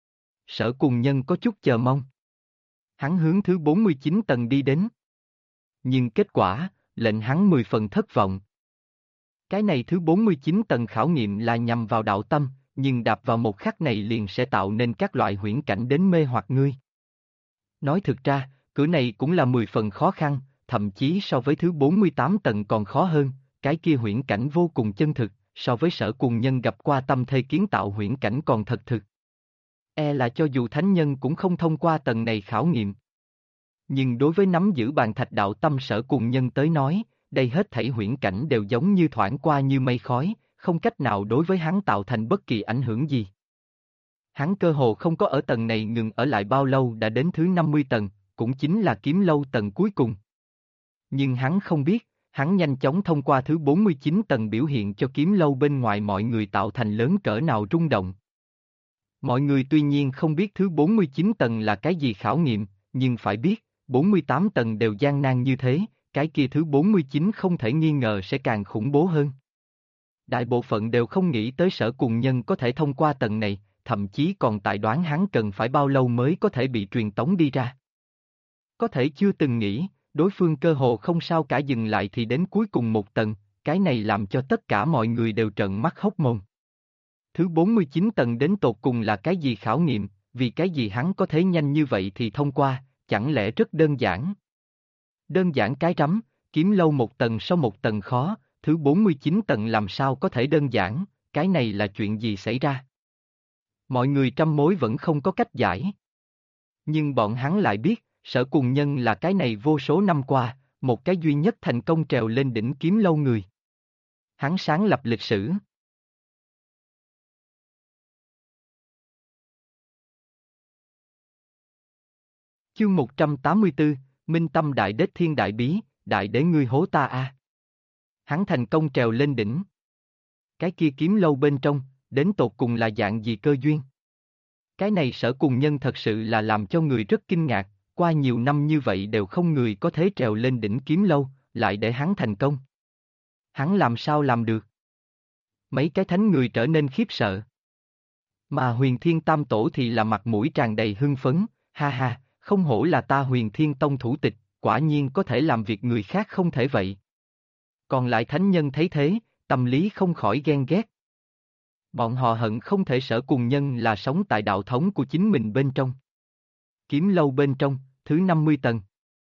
Sở Cùng Nhân có chút chờ mong. Hắn hướng thứ 49 tầng đi đến. Nhưng kết quả, lệnh hắn 10 phần thất vọng. Cái này thứ 49 tầng khảo nghiệm là nhằm vào đạo tâm, nhưng đạp vào một khắc này liền sẽ tạo nên các loại huyễn cảnh đến mê hoặc ngươi. Nói thực ra, cửa này cũng là 10 phần khó khăn, thậm chí so với thứ 48 tầng còn khó hơn, cái kia huyễn cảnh vô cùng chân thực, so với Sở Cùng Nhân gặp qua tâm thê kiến tạo huyễn cảnh còn thật thực. Là cho dù thánh nhân cũng không thông qua tầng này khảo nghiệm. Nhưng đối với nắm giữ bàn thạch đạo tâm Sở Cùng Nhân tới nói, đây hết thảy huyễn cảnh đều giống như thoảng qua như mây khói, không cách nào đối với hắn tạo thành bất kỳ ảnh hưởng gì. Hắn cơ hồ không có ở tầng này ngừng ở lại bao lâu đã đến thứ 50 tầng, cũng chính là kiếm lâu tầng cuối cùng. Nhưng hắn không biết, hắn nhanh chóng thông qua thứ 49 tầng biểu hiện cho kiếm lâu bên ngoài mọi người tạo thành lớn cỡ nào rung động. Mọi người tuy nhiên không biết thứ 49 tầng là cái gì khảo nghiệm, nhưng phải biết, 48 tầng đều gian nan như thế, cái kia thứ 49 không thể nghi ngờ sẽ càng khủng bố hơn. Đại bộ phận đều không nghĩ tới Sở Cùng Nhân có thể thông qua tầng này, thậm chí còn tại đoán hắn cần phải bao lâu mới có thể bị truyền tống đi ra. Có thể chưa từng nghĩ, đối phương cơ hồ không sao cả dừng lại thì đến cuối cùng một tầng, cái này làm cho tất cả mọi người đều trợn mắt hốc mồm. Thứ 49 tầng đến tột cùng là cái gì khảo nghiệm, vì cái gì hắn có thể nhanh như vậy thì thông qua, chẳng lẽ rất đơn giản. Đơn giản cái rắm, kiếm lâu một tầng sau một tầng khó, thứ 49 tầng làm sao có thể đơn giản, cái này là chuyện gì xảy ra? Mọi người trăm mối vẫn không có cách giải. Nhưng bọn hắn lại biết, Sở Cùng Nhân là cái này vô số năm qua, một cái duy nhất thành công trèo lên đỉnh kiếm lâu người. Hắn sáng lập lịch sử. Chương 184, Minh Tâm Đại Đế Thiên Đại Bí, Đại Đế ngươi hố ta a. Hắn thành công trèo lên đỉnh. Cái kia kiếm lâu bên trong, đến tột cùng là dạng gì cơ duyên? Cái này Sở Cùng Nhân thật sự là làm cho người rất kinh ngạc, qua nhiều năm như vậy đều không người có thể trèo lên đỉnh kiếm lâu, lại để hắn thành công. Hắn làm sao làm được? Mấy cái thánh người trở nên khiếp sợ. Mà Huyền Thiên Tam Tổ thì là mặt mũi tràn đầy hưng phấn, ha ha, không hổ là ta Huyền Thiên Tông thủ tịch, quả nhiên có thể làm việc người khác không thể vậy. Còn lại thánh nhân thấy thế, tâm lý không khỏi ghen ghét. Bọn họ hận không thể Sở Cùng Nhân là sống tại đạo thống của chính mình bên trong. Kiếm lâu bên trong, thứ 50 tầng.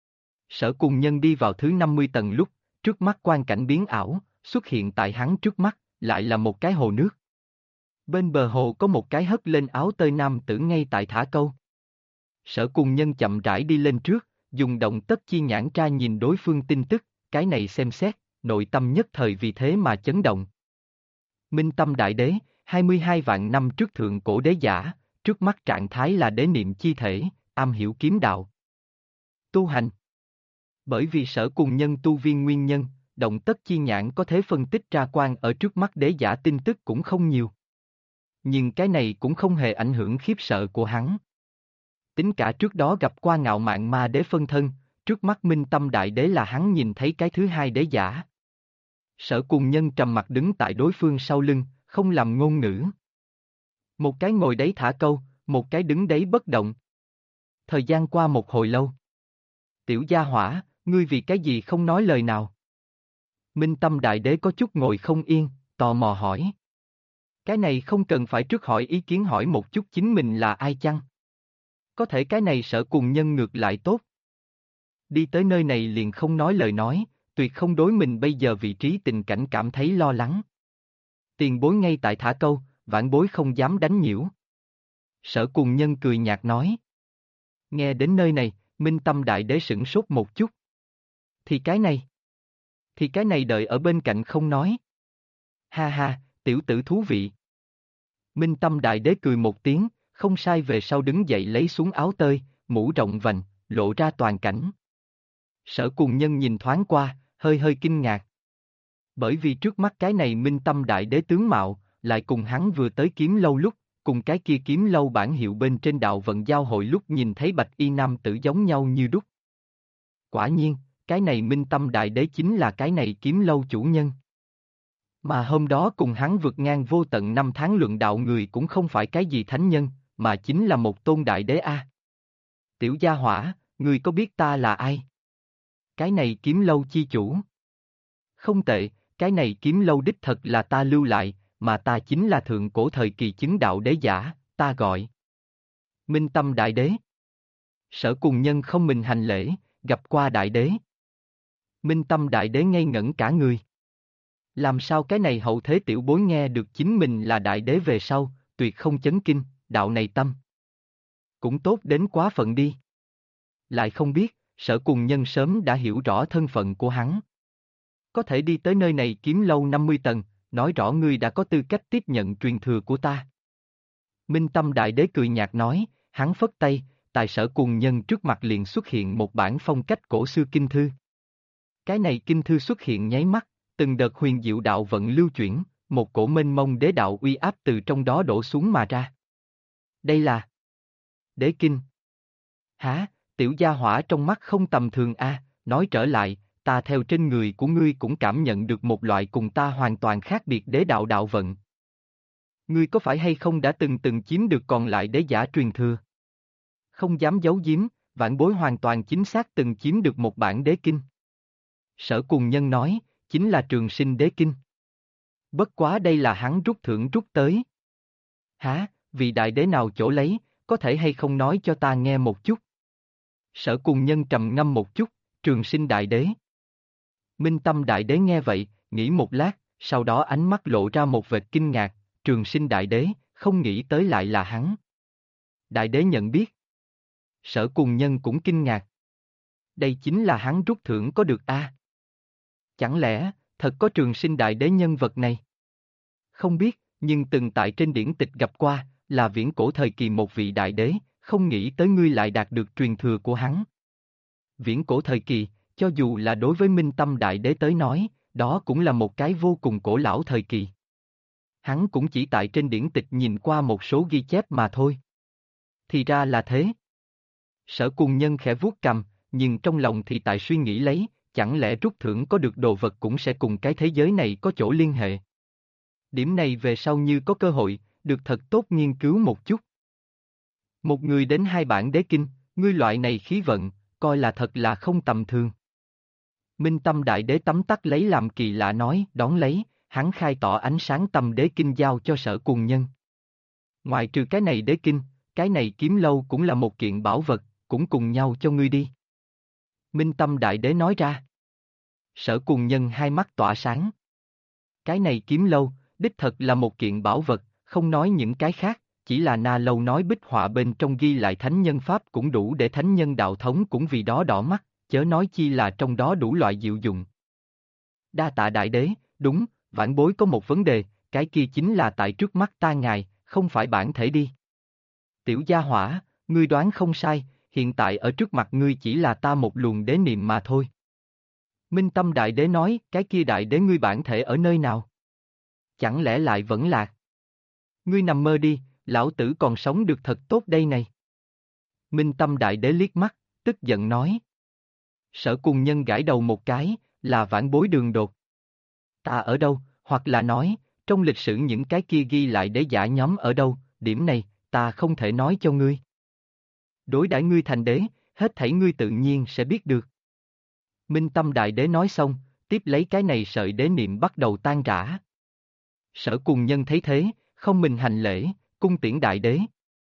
Sở Cùng Nhân đi vào thứ 50 tầng lúc, trước mắt quang cảnh biến ảo, xuất hiện tại hắn trước mắt, lại là một cái hồ nước. Bên bờ hồ có một cái hất lên áo tơi nam tử ngay tại thả câu. Sở Cùng Nhân chậm rãi đi lên trước, dùng động tất chi nhãn tra nhìn đối phương tin tức, cái này xem xét, nội tâm nhất thời vì thế mà chấn động. Minh Tâm Đại Đế, 22 vạn năm trước thượng cổ đế giả, trước mắt trạng thái là đế niệm chi thể, am hiểu kiếm đạo. Tu hành. Bởi vì Sở Cùng Nhân tu viên nguyên nhân, động tất chi nhãn có thể phân tích ra quan ở trước mắt đế giả tin tức cũng không nhiều. Nhưng cái này cũng không hề ảnh hưởng khiếp sợ của hắn. Tính cả trước đó gặp qua ngạo mạn ma đế phân thân, trước mắt Minh Tâm Đại Đế là hắn nhìn thấy cái thứ hai đế giả. Sở Cùng Nhân trầm mặt đứng tại đối phương sau lưng, không làm ngôn ngữ. Một cái ngồi đấy thả câu, một cái đứng đấy bất động. Thời gian qua một hồi lâu. Tiểu gia hỏa, ngươi vì cái gì không nói lời nào? Minh Tâm Đại Đế có chút ngồi không yên, tò mò hỏi. Cái này không cần phải trước hỏi ý kiến hỏi một chút chính mình là ai chăng? Có thể cái này Sở Cùng Nhân ngược lại tốt. Đi tới nơi này liền không nói lời nói, tuyệt không đối mình bây giờ vị trí tình cảnh cảm thấy lo lắng. Tiền bối ngay tại thả câu, vãn bối không dám đánh nhiễu. Sở Cùng Nhân cười nhạt nói. Nghe đến nơi này, Minh Tâm Đại Đế sửng sốt một chút. Thì cái này đợi ở bên cạnh không nói. Ha ha, tiểu tử thú vị. Minh Tâm Đại Đế cười một tiếng, không sai về sau đứng dậy lấy xuống áo tơi, mũ rộng vành, lộ ra toàn cảnh. Sở Cùng Nhân nhìn thoáng qua, hơi hơi kinh ngạc. Bởi vì trước mắt cái này Minh Tâm Đại Đế tướng mạo, lại cùng hắn vừa tới kiếm lâu lúc, cùng cái kia kiếm lâu bản hiệu bên trên đạo vận giao hội lúc nhìn thấy bạch y nam tử giống nhau như đúc. Quả nhiên, cái này Minh Tâm Đại Đế chính là cái này kiếm lâu chủ nhân. Mà hôm đó cùng hắn vượt ngang vô tận năm tháng luận đạo người cũng không phải cái gì thánh nhân, mà chính là một tôn đại đế a. Tiểu gia hỏa, ngươi có biết ta là ai? Cái này kiếm lâu chi chủ. Không tệ, cái này kiếm lâu đích thật là ta lưu lại, mà ta chính là thượng cổ thời kỳ chứng đạo đế giả, ta gọi Minh Tâm Đại Đế. Sở Cùng Nhân không mình hành lễ, gặp qua Đại Đế. Minh Tâm Đại Đế ngây ngẩn cả người. Làm sao cái này hậu thế tiểu bối nghe được chính mình là Đại Đế về sau, tuyệt không chấn kinh, đạo này tâm. Cũng tốt đến quá phận đi. Lại không biết, Sở Cùng Nhân sớm đã hiểu rõ thân phận của hắn. Có thể đi tới nơi này kiếm lâu 50 tầng, nói rõ ngươi đã có tư cách tiếp nhận truyền thừa của ta. Minh Tâm Đại Đế cười nhạt nói, hắn phất tay, tại Sở Cùng Nhân trước mặt liền xuất hiện một bản phong cách cổ xưa kinh thư. Cái này kinh thư xuất hiện nháy mắt, từng đợt huyền diệu đạo vận lưu chuyển, một cổ mênh mông đế đạo uy áp từ trong đó đổ xuống mà ra. Đây là Đế Kinh. Hả, tiểu gia hỏa trong mắt không tầm thường a, nói trở lại, ta theo trên người của ngươi cũng cảm nhận được một loại cùng ta hoàn toàn khác biệt đế đạo đạo vận. Ngươi có phải hay không đã từng chiếm được còn lại đế giả truyền thừa? Không dám giấu giếm, vãn bối hoàn toàn chính xác từng chiếm được một bản đế kinh. Sở Cùng Nhân nói, chính là Trường Sinh Đế Kinh. Bất quá đây là hắn rút thưởng rút tới. Hả, vị đại đế nào chỗ lấy, có thể hay không nói cho ta nghe một chút? Sở Cùng Nhân trầm ngâm một chút, Trường Sinh Đại Đế. Minh Tâm Đại Đế nghe vậy, nghĩ một lát, sau đó ánh mắt lộ ra một vệt kinh ngạc, Trường Sinh Đại Đế, không nghĩ tới lại là hắn. Đại Đế nhận biết. Sở Cùng Nhân cũng kinh ngạc. Đây chính là hắn rút thưởng có được a? Chẳng lẽ, thật có Trường Sinh Đại Đế nhân vật này? Không biết, nhưng từng tại trên điển tịch gặp qua, là viễn cổ thời kỳ một vị đại đế, không nghĩ tới ngươi lại đạt được truyền thừa của hắn. Viễn cổ thời kỳ, cho dù là đối với Minh Tâm Đại Đế tới nói, đó cũng là một cái vô cùng cổ lão thời kỳ. Hắn cũng chỉ tại trên điển tịch nhìn qua một số ghi chép mà thôi. Thì ra là thế. Sở Cùng Nhân khẽ vuốt cằm, nhưng trong lòng thì tại suy nghĩ lấy, chẳng lẽ rút thưởng có được đồ vật cũng sẽ cùng cái thế giới này có chỗ liên hệ. Điểm này về sau như có cơ hội, được thật tốt nghiên cứu một chút. Một người đến hai bản đế kinh, ngươi loại này khí vận, coi là thật là không tầm thường. Minh Tâm Đại Đế tấm tắc lấy làm kỳ lạ nói, đón lấy, hắn khai tỏ ánh sáng tâm đế kinh giao cho Sở Cùng Nhân. Ngoài trừ cái này đế kinh, cái này kiếm lâu cũng là một kiện bảo vật, cũng cùng nhau cho ngươi đi. Minh Tâm Đại Đế nói ra. Sở Cùng Nhân hai mắt tỏa sáng. Cái này kiếm lâu, đích thật là một kiện bảo vật, không nói những cái khác, chỉ là Na Lâu nói bích họa bên trong ghi lại thánh nhân pháp cũng đủ để thánh nhân đạo thống cũng vì đó đỏ mắt, chớ nói chi là trong đó đủ loại diệu dụng. Đa tạ Đại Đế, đúng, vãn bối có một vấn đề, cái kia chính là tại trước mắt ta ngài, không phải bản thể đi. Tiểu gia hỏa, ngươi đoán không sai, hiện tại ở trước mặt ngươi chỉ là ta một luồng đế niệm mà thôi. Minh Tâm Đại Đế nói, cái kia Đại Đế ngươi bản thể ở nơi nào? Chẳng lẽ lại vẫn lạc? Ngươi nằm mơ đi, lão tử còn sống được thật tốt đây này. Minh Tâm Đại Đế liếc mắt, tức giận nói. Sở Cùng Nhân gãi đầu một cái, là vãn bối đường đột. Ta ở đâu, hoặc là nói, trong lịch sử những cái kia ghi lại đế giả nhóm ở đâu, điểm này, ta không thể nói cho ngươi. Đối đãi ngươi thành đế, hết thảy ngươi tự nhiên sẽ biết được. Minh Tâm Đại Đế nói xong, tiếp lấy cái này sợi đế niệm bắt đầu tan rã. Sở Cùng Nhân thấy thế, không mình hành lễ, cung tiễn Đại Đế.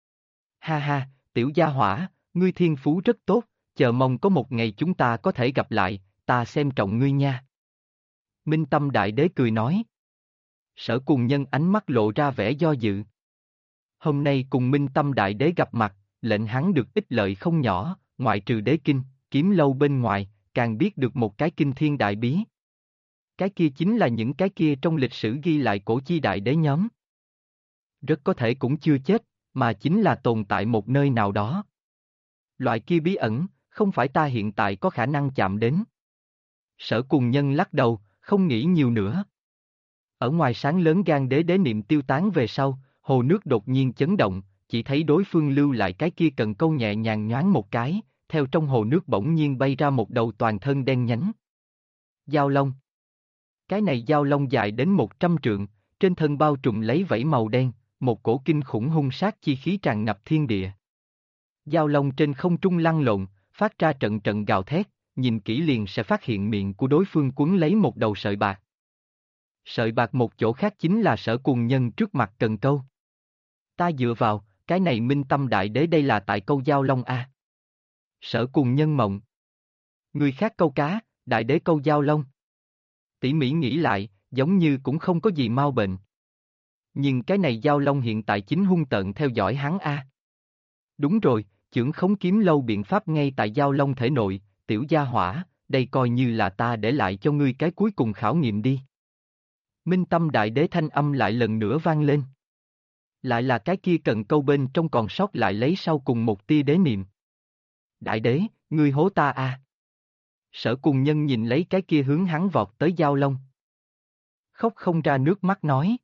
Ha ha, tiểu gia hỏa, ngươi thiên phú rất tốt, chờ mong có một ngày chúng ta có thể gặp lại, ta xem trọng ngươi nha. Minh Tâm Đại Đế cười nói. Sở Cùng Nhân ánh mắt lộ ra vẻ do dự. Hôm nay cùng Minh Tâm Đại Đế gặp mặt, lệnh hắn được ích lợi không nhỏ, ngoại trừ đế kinh, kiếm lâu bên ngoài, càng biết được một cái kinh thiên đại bí. Cái kia chính là những cái kia trong lịch sử ghi lại cổ chi đại đế nhóm. Rất có thể cũng chưa chết, mà chính là tồn tại một nơi nào đó. Loại kia bí ẩn, không phải ta hiện tại có khả năng chạm đến. Sở Cùng Nhân lắc đầu, không nghĩ nhiều nữa. Ở ngoài sáng lớn gan đế đế niệm tiêu tán về sau, hồ nước đột nhiên chấn động, chỉ thấy đối phương lưu lại cái kia cần câu nhẹ nhàng nhoáng một cái, theo trong hồ nước bỗng nhiên bay ra một đầu toàn thân đen nhánh. Dao long. Cái này dao long dài đến 100 trượng, trên thân bao trùm lấy vảy màu đen, một cổ kinh khủng hung sát chi khí tràn ngập thiên địa. Dao long trên không trung lăn lộn, phát ra trận trận gào thét, nhìn kỹ liền sẽ phát hiện miệng của đối phương quấn lấy một đầu sợi bạc. Sợi bạc một chỗ khác chính là Sở Cùng Nhân trước mặt cần câu. Ta dựa vào, cái này minh tâm đại đế đây là tại câu dao long a. Sở Cùng Nhân mộng. Người khác câu cá, đại đế câu dao long. Tỉ mỉ nghĩ lại, giống như cũng không có gì mau bệnh. Nhưng cái này dao long hiện tại chính hung tợn theo dõi hắn a. Đúng rồi, chưởng khống kiếm lâu biện pháp ngay tại dao long thể nội, tiểu gia hỏa, đây coi như là ta để lại cho ngươi cái cuối cùng khảo nghiệm đi. Minh tâm đại đế thanh âm lại lần nữa vang lên. Lại là cái kia cần câu bên trong còn sót lại lấy sau cùng một tia đế niệm. Đại đế, ngươi hố ta a. Sở Cùng Nhân nhìn lấy cái kia hướng hắn vọt tới dao long. Khóc không ra nước mắt nói.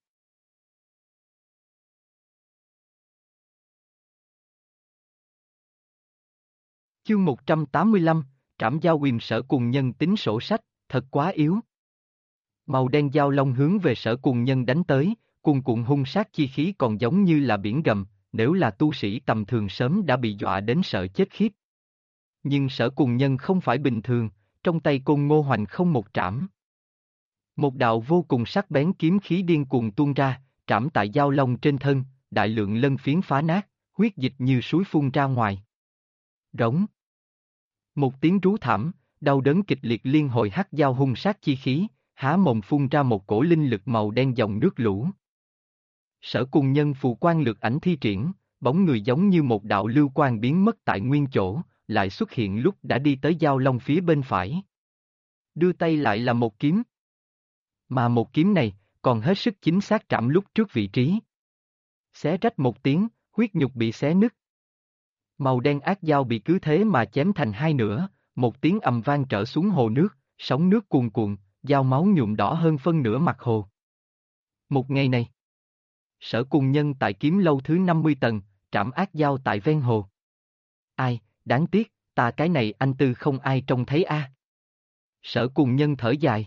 Chương 185, Trảm Dao Quyền. Sở Cùng Nhân tính sổ sách, thật quá yếu. Màu đen dao long hướng về Sở Cùng Nhân đánh tới, cuồn cuộn hung sát chi khí còn giống như là biển gầm, nếu là tu sĩ tầm thường sớm đã bị dọa đến sợ chết khiếp. Nhưng Sở Cùng Nhân không phải bình thường, trong tay Côn Ngô Hoành không một trảm. Một đạo vô cùng sắc bén kiếm khí điên cuồng tuôn ra, trảm tại dao long trên thân, đại lượng lân phiến phá nát, huyết dịch như suối phun ra ngoài. Rống. Một tiếng rú thảm, đau đớn kịch liệt liên hồi hắc dao hung sát chi khí, há mồm phun ra một cổ linh lực màu đen dòng nước lũ. Sở Cùng Nhân phù quan lực ảnh thi triển, bóng người giống như một đạo lưu quang biến mất tại nguyên chỗ, lại xuất hiện lúc đã đi tới dao long phía bên phải. Đưa tay lại là một kiếm. Mà một kiếm này, còn hết sức chính xác trảm lúc trước vị trí. Xé rách một tiếng, huyết nhục bị xé nứt. Màu đen ác dao bị cứ thế mà chém thành hai nửa, một tiếng ầm vang trở xuống hồ nước, sóng nước cuồn cuộn, dao máu nhuộm đỏ hơn phân nửa mặt hồ. Một ngày này, Sở Cùng Nhân tại kiếm lâu thứ 50 tầng, trảm ác dao tại ven hồ. Ai, đáng tiếc, ta cái này anh tư không ai trông thấy a. Sở Cùng Nhân thở dài.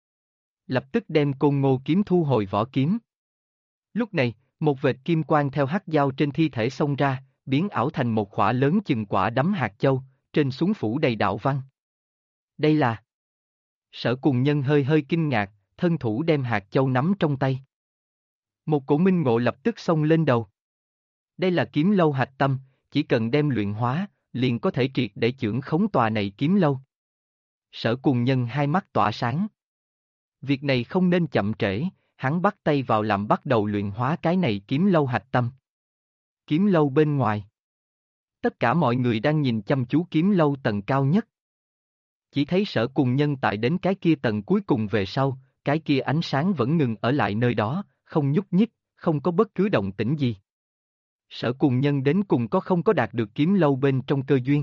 Lập tức đem Côn Ngô kiếm thu hồi vỏ kiếm. Lúc này, một vệt kim quang theo hắc dao trên thi thể xông ra, biến ảo thành một khỏa lớn chừng quả đấm hạt châu, trên xuống phủ đầy đạo văn. Đây là... Sở Cùng Nhân hơi hơi kinh ngạc, thân thủ đem hạt châu nắm trong tay. Một cổ minh ngộ lập tức xông lên đầu. Đây là kiếm lâu hạch tâm, chỉ cần đem luyện hóa, liền có thể triệt để chưởng khống tòa này kiếm lâu. Sở Cùng Nhân hai mắt tỏa sáng. Việc này không nên chậm trễ, hắn bắt tay vào làm bắt đầu luyện hóa cái này kiếm lâu hạch tâm. Kiếm lâu bên ngoài. Tất cả mọi người đang nhìn chăm chú kiếm lâu tầng cao nhất. Chỉ thấy Sở Cùng Nhân tại đến cái kia tầng cuối cùng về sau, cái kia ánh sáng vẫn ngừng ở lại nơi đó, không nhúc nhích, không có bất cứ động tĩnh gì. Sở Cùng Nhân đến cùng có không có đạt được kiếm lâu bên trong cơ duyên.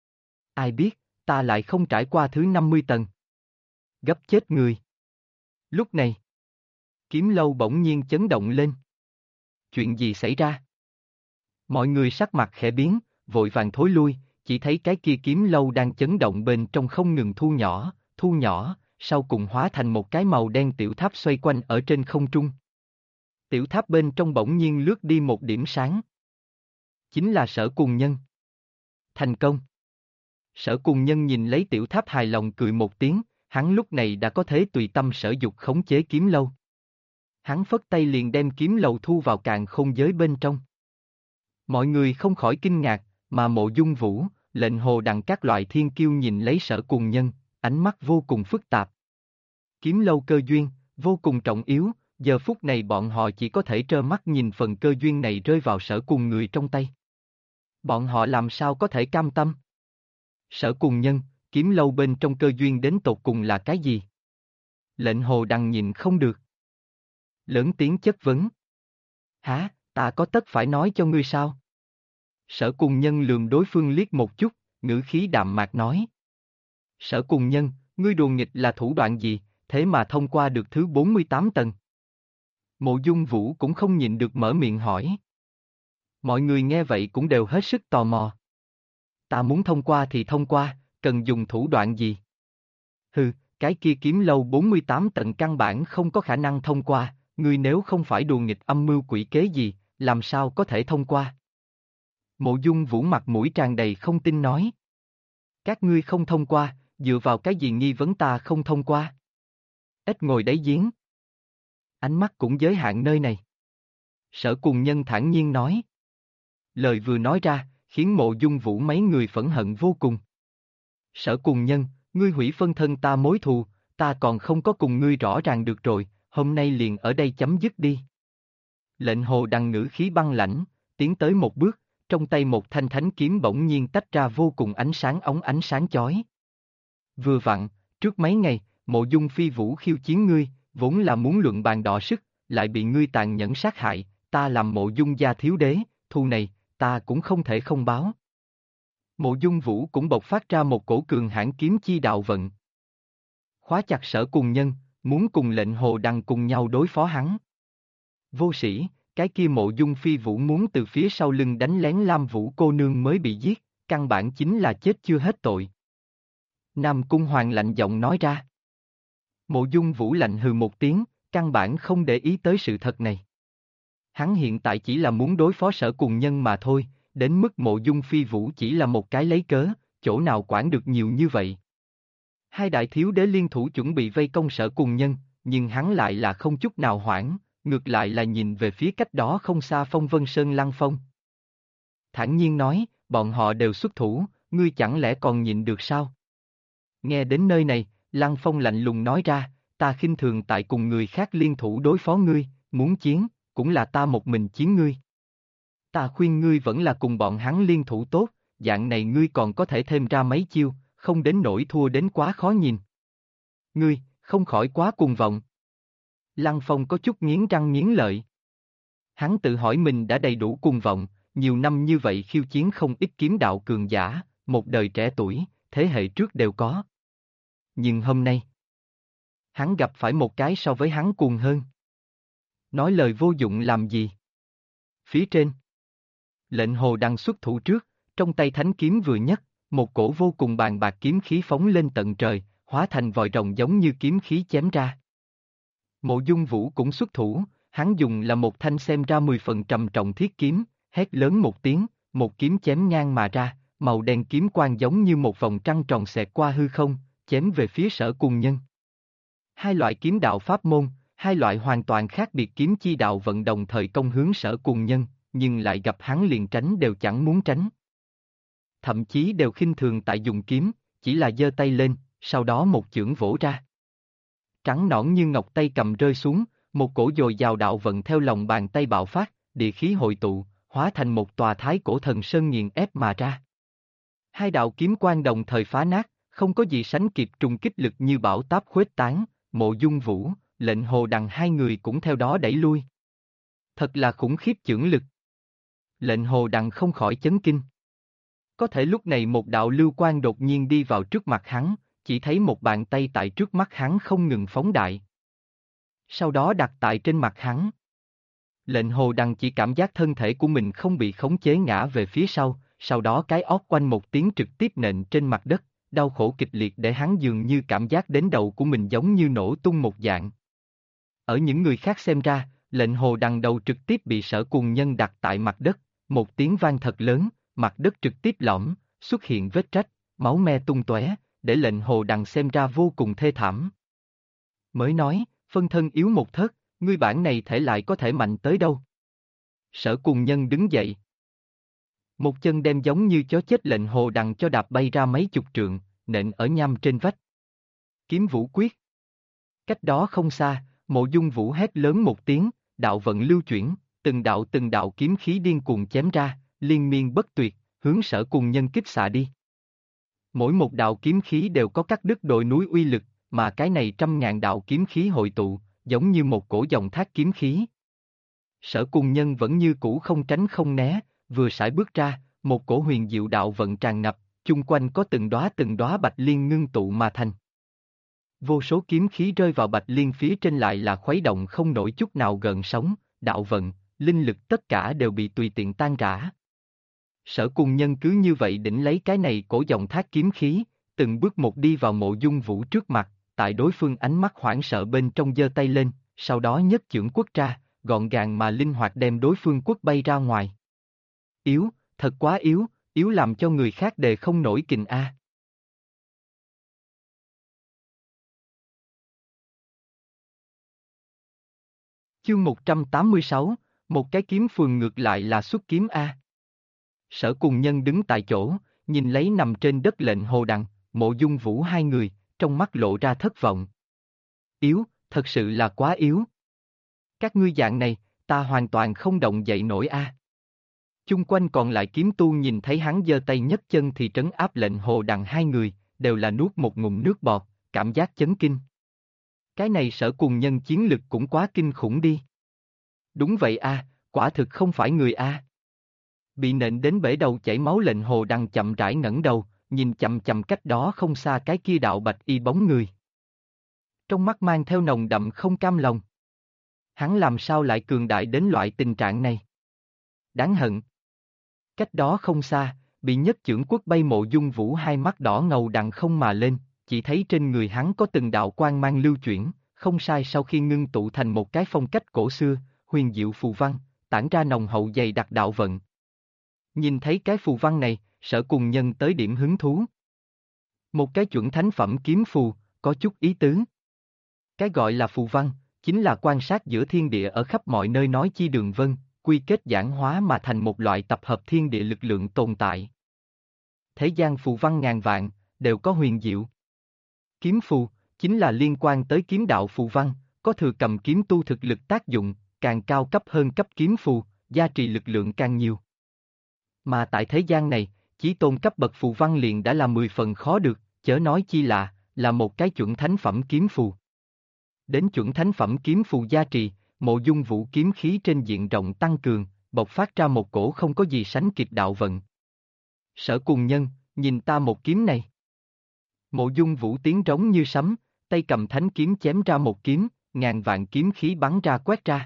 Ai biết, ta lại không trải qua thứ 50 tầng. Gấp chết người. Lúc này, kiếm lâu bỗng nhiên chấn động lên. Chuyện gì xảy ra? Mọi người sắc mặt khẽ biến, vội vàng thối lui, chỉ thấy cái kia kiếm lâu đang chấn động bên trong không ngừng thu nhỏ, sau cùng hóa thành một cái màu đen tiểu tháp xoay quanh ở trên không trung. Tiểu tháp bên trong bỗng nhiên lướt đi một điểm sáng. Chính là Sở Cùng Nhân. Thành công. Sở Cùng Nhân nhìn lấy tiểu tháp hài lòng cười một tiếng, hắn lúc này đã có thể tùy tâm sở dục khống chế kiếm lâu. Hắn phất tay liền đem kiếm lâu thu vào càn khôn giới bên trong. Mọi người không khỏi kinh ngạc, mà Mộ Dung Vũ, Lệnh Hồ Đằng các loại thiên kiêu nhìn lấy Sở Cùng Nhân, ánh mắt vô cùng phức tạp. Kiếm lâu cơ duyên, vô cùng trọng yếu, giờ phút này bọn họ chỉ có thể trơ mắt nhìn phần cơ duyên này rơi vào Sở Cùng người trong tay. Bọn họ làm sao có thể cam tâm? Sở Cùng Nhân, kiếm lâu bên trong cơ duyên đến tột cùng là cái gì? Lệnh Hồ Đằng nhìn không được. Lớn tiếng chất vấn. Hả, ta có tất phải nói cho ngươi sao? Sở Cùng Nhân lườm đối phương liếc một chút, ngữ khí đạm mạc nói. Sở Cùng Nhân, ngươi đùa nghịch là thủ đoạn gì, thế mà thông qua được thứ 48 tầng? Mộ Dung Vũ cũng không nhịn được mở miệng hỏi. Mọi người nghe vậy cũng đều hết sức tò mò. Ta muốn thông qua thì thông qua, cần dùng thủ đoạn gì? Hừ, cái kia kiếm lâu 48 tầng căn bản không có khả năng thông qua, ngươi nếu không phải đùa nghịch âm mưu quỷ kế gì, làm sao có thể thông qua? Mộ Dung Vũ mặt mũi tràn đầy không tin nói. Các ngươi không thông qua, dựa vào cái gì nghi vấn ta không thông qua? Ít ngồi đáy giếng. Ánh mắt cũng giới hạn nơi này. Sở Cùng Nhân thản nhiên nói. Lời vừa nói ra, khiến Mộ Dung Vũ mấy người phẫn hận vô cùng. Sở Cùng Nhân, ngươi hủy phân thân ta mối thù, ta còn không có cùng ngươi rõ ràng được rồi, hôm nay liền ở đây chấm dứt đi. Lệnh Hồ Đằng ngữ khí băng lãnh, tiến tới một bước, trong tay một thanh thánh kiếm bỗng nhiên tách ra vô cùng ánh sáng chói. Vừa vặn, trước mấy ngày, Mộ Dung Phi Vũ khiêu chiến ngươi, vốn là muốn luận bàn đọ sức, lại bị ngươi tàn nhẫn sát hại, ta làm Mộ Dung gia thiếu đế, thù này, ta cũng không thể không báo. Mộ Dung Vũ cũng bộc phát ra một cổ cường hãn kiếm chi đạo vận. Khóa chặt Sở Cùng Nhân, muốn cùng lệnh Hồ Đằng cùng nhau đối phó hắn. Vô sĩ, cái kia Mộ Dung Phi Vũ muốn từ phía sau lưng đánh lén Lam Vũ cô nương mới bị giết, căn bản chính là chết chưa hết tội. Nam Cung Hoàng lạnh giọng nói ra. Mộ Dung Vũ lạnh hừ một tiếng, căn bản không để ý tới sự thật này. Hắn hiện tại chỉ là muốn đối phó Sở Cùng Nhân mà thôi, đến mức Mộ Dung Phi Vũ chỉ là một cái lấy cớ, chỗ nào quản được nhiều như vậy. Hai đại thiếu đế liên thủ chuẩn bị vây công Sở Cùng Nhân, nhưng hắn lại là không chút nào hoảng, ngược lại là nhìn về phía cách đó không xa Phong Vân Sơn Lăng Phong. Thản nhiên nói, bọn họ đều xuất thủ, ngươi chẳng lẽ còn nhịn được sao? Nghe đến nơi này, Lăng Phong lạnh lùng nói ra, ta khinh thường tại cùng người khác liên thủ đối phó ngươi, muốn chiến, cũng là ta một mình chiến ngươi. Ta khuyên ngươi vẫn là cùng bọn hắn liên thủ tốt, dạng này ngươi còn có thể thêm ra mấy chiêu, không đến nỗi thua đến quá khó nhìn. Ngươi, không khỏi quá cuồng vọng. Lăng Phong có chút nghiến răng nghiến lợi. Hắn tự hỏi mình đã đầy đủ cuồng vọng, nhiều năm như vậy khiêu chiến không ít kiếm đạo cường giả, một đời trẻ tuổi, thế hệ trước đều có. Nhưng hôm nay, hắn gặp phải một cái so với hắn cuồng hơn. Nói lời vô dụng làm gì? Phía trên, lệnh Hồ Đằng xuất thủ trước, trong tay thánh kiếm vừa nhấc, một cổ vô cùng bàng bạc kiếm khí phóng lên tận trời, hóa thành vòi rồng giống như kiếm khí chém ra. Mộ Dung Vũ cũng xuất thủ, hắn dùng là một thanh xem ra 10 phần trầm trọng thiết kiếm, hét lớn một tiếng, một kiếm chém ngang mà ra, màu đen kiếm quang giống như một vòng trăng tròn xẹt qua hư không, chém về phía Sở Cùng Nhân. Hai loại kiếm đạo pháp môn, hai loại hoàn toàn khác biệt kiếm chi đạo vận đồng thời công hướng Sở Cùng Nhân, nhưng lại gặp hắn liền tránh đều chẳng muốn tránh. Thậm chí đều khinh thường tại dùng kiếm, chỉ là giơ tay lên, sau đó một chưởng vỗ ra. Trắng nõn như ngọc tay cầm rơi xuống, một cổ dồi dào đạo vận theo lòng bàn tay bạo phát, địa khí hội tụ, hóa thành một tòa thái cổ thần sơn nghiền ép mà ra. Hai đạo kiếm quang đồng thời phá nát, không có gì sánh kịp trùng kích lực như bão táp khuếch tán, Mộ Dung Vũ, lệnh Hồ Đằng hai người cũng theo đó đẩy lui. Thật là khủng khiếp chưởng lực. Lệnh Hồ Đằng không khỏi chấn kinh. Có thể lúc này một đạo lưu quang đột nhiên đi vào trước mặt hắn, chỉ thấy một bàn tay tại trước mắt hắn không ngừng phóng đại. Sau đó đặt tại trên mặt hắn. Lệnh Hồ Đằng chỉ cảm giác thân thể của mình không bị khống chế ngã về phía sau đó cái ót quanh một tiếng trực tiếp nện trên mặt đất, đau khổ kịch liệt để hắn dường như cảm giác đến đầu của mình giống như nổ tung một dạng. Ở những người khác xem ra, lệnh Hồ Đằng đầu trực tiếp bị Sở Cùng Nhân đặt tại mặt đất, một tiếng vang thật lớn, mặt đất trực tiếp lõm, xuất hiện vết rách, máu me tung tóe, để lệnh Hồ Đằng xem ra vô cùng thê thảm. Mới nói, phân thân yếu một thớt, ngươi bản này thể lại có thể mạnh tới đâu? Sở Cùng Nhân đứng dậy. Một chân đem giống như chó chết lệnh Hồ Đằng cho đạp bay ra mấy chục trượng, nện ở nham trên vách. Kiếm Vũ quyết. Cách đó không xa, Mộ Dung Vũ hét lớn một tiếng, đạo vận lưu chuyển, từng đạo kiếm khí điên cuồng chém ra, liên miên bất tuyệt, hướng Sở Cùng Nhân kích xạ đi. Mỗi một đạo kiếm khí đều có cắt đứt đồi núi uy lực, mà cái này trăm ngàn đạo kiếm khí hội tụ, giống như một cổ dòng thác kiếm khí. Sở Cùng Nhân vẫn như cũ không tránh không né, vừa sải bước ra, một cổ huyền diệu đạo vận tràn ngập, chung quanh có từng đóa bạch liên ngưng tụ mà thành. Vô số kiếm khí rơi vào bạch liên phía trên lại là khuấy động không nổi chút nào gợn sóng, đạo vận, linh lực tất cả đều bị tùy tiện tan rã. Sở Cùng Nhân cứ như vậy đỉnh lấy cái này cổ dòng thác kiếm khí, từng bước một đi vào Mộ Dung Vũ trước mặt, tại đối phương ánh mắt hoảng sợ bên trong giơ tay lên, sau đó nhấc chưởng quất ra, gọn gàng mà linh hoạt đem đối phương quất bay ra ngoài. Yếu, thật quá yếu, yếu làm cho người khác đề không nổi kình a. Chương 186, một cái kiếm phường ngược lại là xuất kiếm a. Sở Cùng Nhân đứng tại chỗ, nhìn lấy nằm trên đất lệnh Hồ Đằng, Mộ Dung Vũ hai người, trong mắt lộ ra thất vọng. Yếu, thật sự là quá yếu. Các ngươi dạng này, ta hoàn toàn không động dậy nổi a. Chung quanh còn lại kiếm tu nhìn thấy hắn giơ tay nhấc chân thì trấn áp lệnh Hồ Đằng hai người, đều là nuốt một ngụm nước bọt, cảm giác chấn kinh. Cái này Sở Cùng Nhân chiến lực cũng quá kinh khủng đi. Đúng vậy a, quả thực không phải người a. Bị nện đến bể đầu chảy máu lệnh Hồ Đằng chậm rãi ngẩng đầu, nhìn chậm chậm cách đó không xa cái kia đạo bạch y bóng người. Trong mắt mang theo nồng đậm không cam lòng. Hắn làm sao lại cường đại đến loại tình trạng này? Đáng hận. Cách đó không xa, bị nhất chưởng quất bay Mộ Dung Vũ hai mắt đỏ ngầu đằng không mà lên, chỉ thấy trên người hắn có từng đạo quang mang lưu chuyển, không sai sau khi ngưng tụ thành một cái phong cách cổ xưa, huyền diệu phù văn, tản ra nồng hậu dày đặc đạo vận. Nhìn thấy cái phù văn này, Sở Cùng Nhân tới điểm hứng thú. Một cái chuẩn thánh phẩm kiếm phù, có chút ý tứ. Cái gọi là phù văn, chính là quan sát giữa thiên địa ở khắp mọi nơi nói chi đường vân, quy kết giản hóa mà thành một loại tập hợp thiên địa lực lượng tồn tại. Thế gian phù văn ngàn vạn, đều có huyền diệu. Kiếm phù, chính là liên quan tới kiếm đạo phù văn, có thừa cầm kiếm tu thực lực tác dụng, càng cao cấp hơn cấp kiếm phù, gia trì lực lượng càng nhiều. Mà tại thế gian này, chí tôn cấp bậc phù văn liền đã là 10 phần khó được, chớ nói chi là một cái chuẩn thánh phẩm kiếm phù. Đến chuẩn thánh phẩm kiếm phù gia trì, Mộ Dung Vũ kiếm khí trên diện rộng tăng cường, bộc phát ra một cổ không có gì sánh kịp đạo vận. Sở Cùng Nhân, nhìn ta một kiếm này. Mộ Dung Vũ tiếng trống như sấm, tay cầm thánh kiếm chém ra một kiếm, ngàn vạn kiếm khí bắn ra quét ra.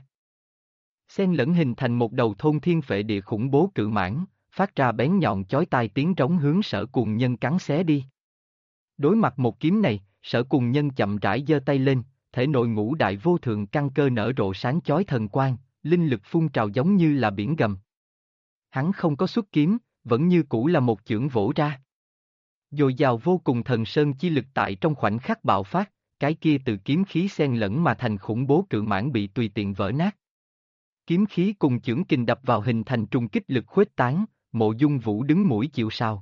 Xen lẫn hình thành một đầu thôn thiên phệ địa khủng bố cự mãng, phát ra bén nhọn chói tai tiếng trống hướng Sở Cùng Nhân cắn xé đi. Đối mặt một kiếm này, Sở Cùng Nhân chậm rãi giơ tay lên, thể nội ngũ đại vô thượng căn cơ nở rộ sáng chói thần quang, linh lực phun trào giống như là biển gầm. Hắn không có xuất kiếm, vẫn như cũ là một chưởng vỗ ra. Dồi dào vô cùng thần sơn chi lực tại trong khoảnh khắc bạo phát, cái kia từ kiếm khí xen lẫn mà thành khủng bố cự mãng bị tùy tiện vỡ nát. Kiếm khí cùng chưởng kình đập vào hình thành trùng kích lực khuếch tán, Mộ Dung Vũ đứng mũi chịu sào.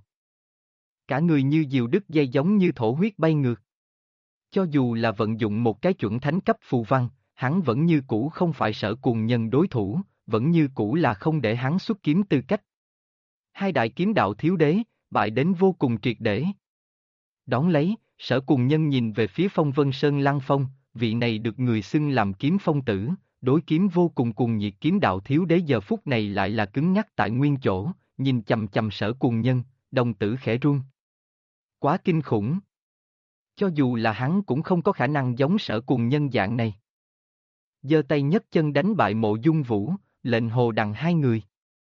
Cả người như diều đứt dây giống như thổ huyết bay ngược. Cho dù là vận dụng một cái chuẩn thánh cấp phù văn, hắn vẫn như cũ không phải Sở Cùng Nhân đối thủ, vẫn như cũ là không để hắn xuất kiếm tư cách. Hai đại kiếm đạo thiếu đế, bại đến vô cùng triệt để. Đón lấy, Sở Cùng Nhân nhìn về phía Phong Vân Sơn Lăng Phong, vị này được người xưng làm kiếm phong tử, đối kiếm vô cùng cuồng nhiệt kiếm đạo thiếu đế giờ phút này lại là cứng nhắc tại nguyên chỗ, nhìn chằm chằm Sở Cùng Nhân, đồng tử khẽ run. Quá kinh khủng. Cho dù là hắn cũng không có khả năng giống Sở Cùng Nhân dạng này. Giơ tay nhấc chân đánh bại Mộ Dung Vũ, lệnh Hồ Đằng hai người.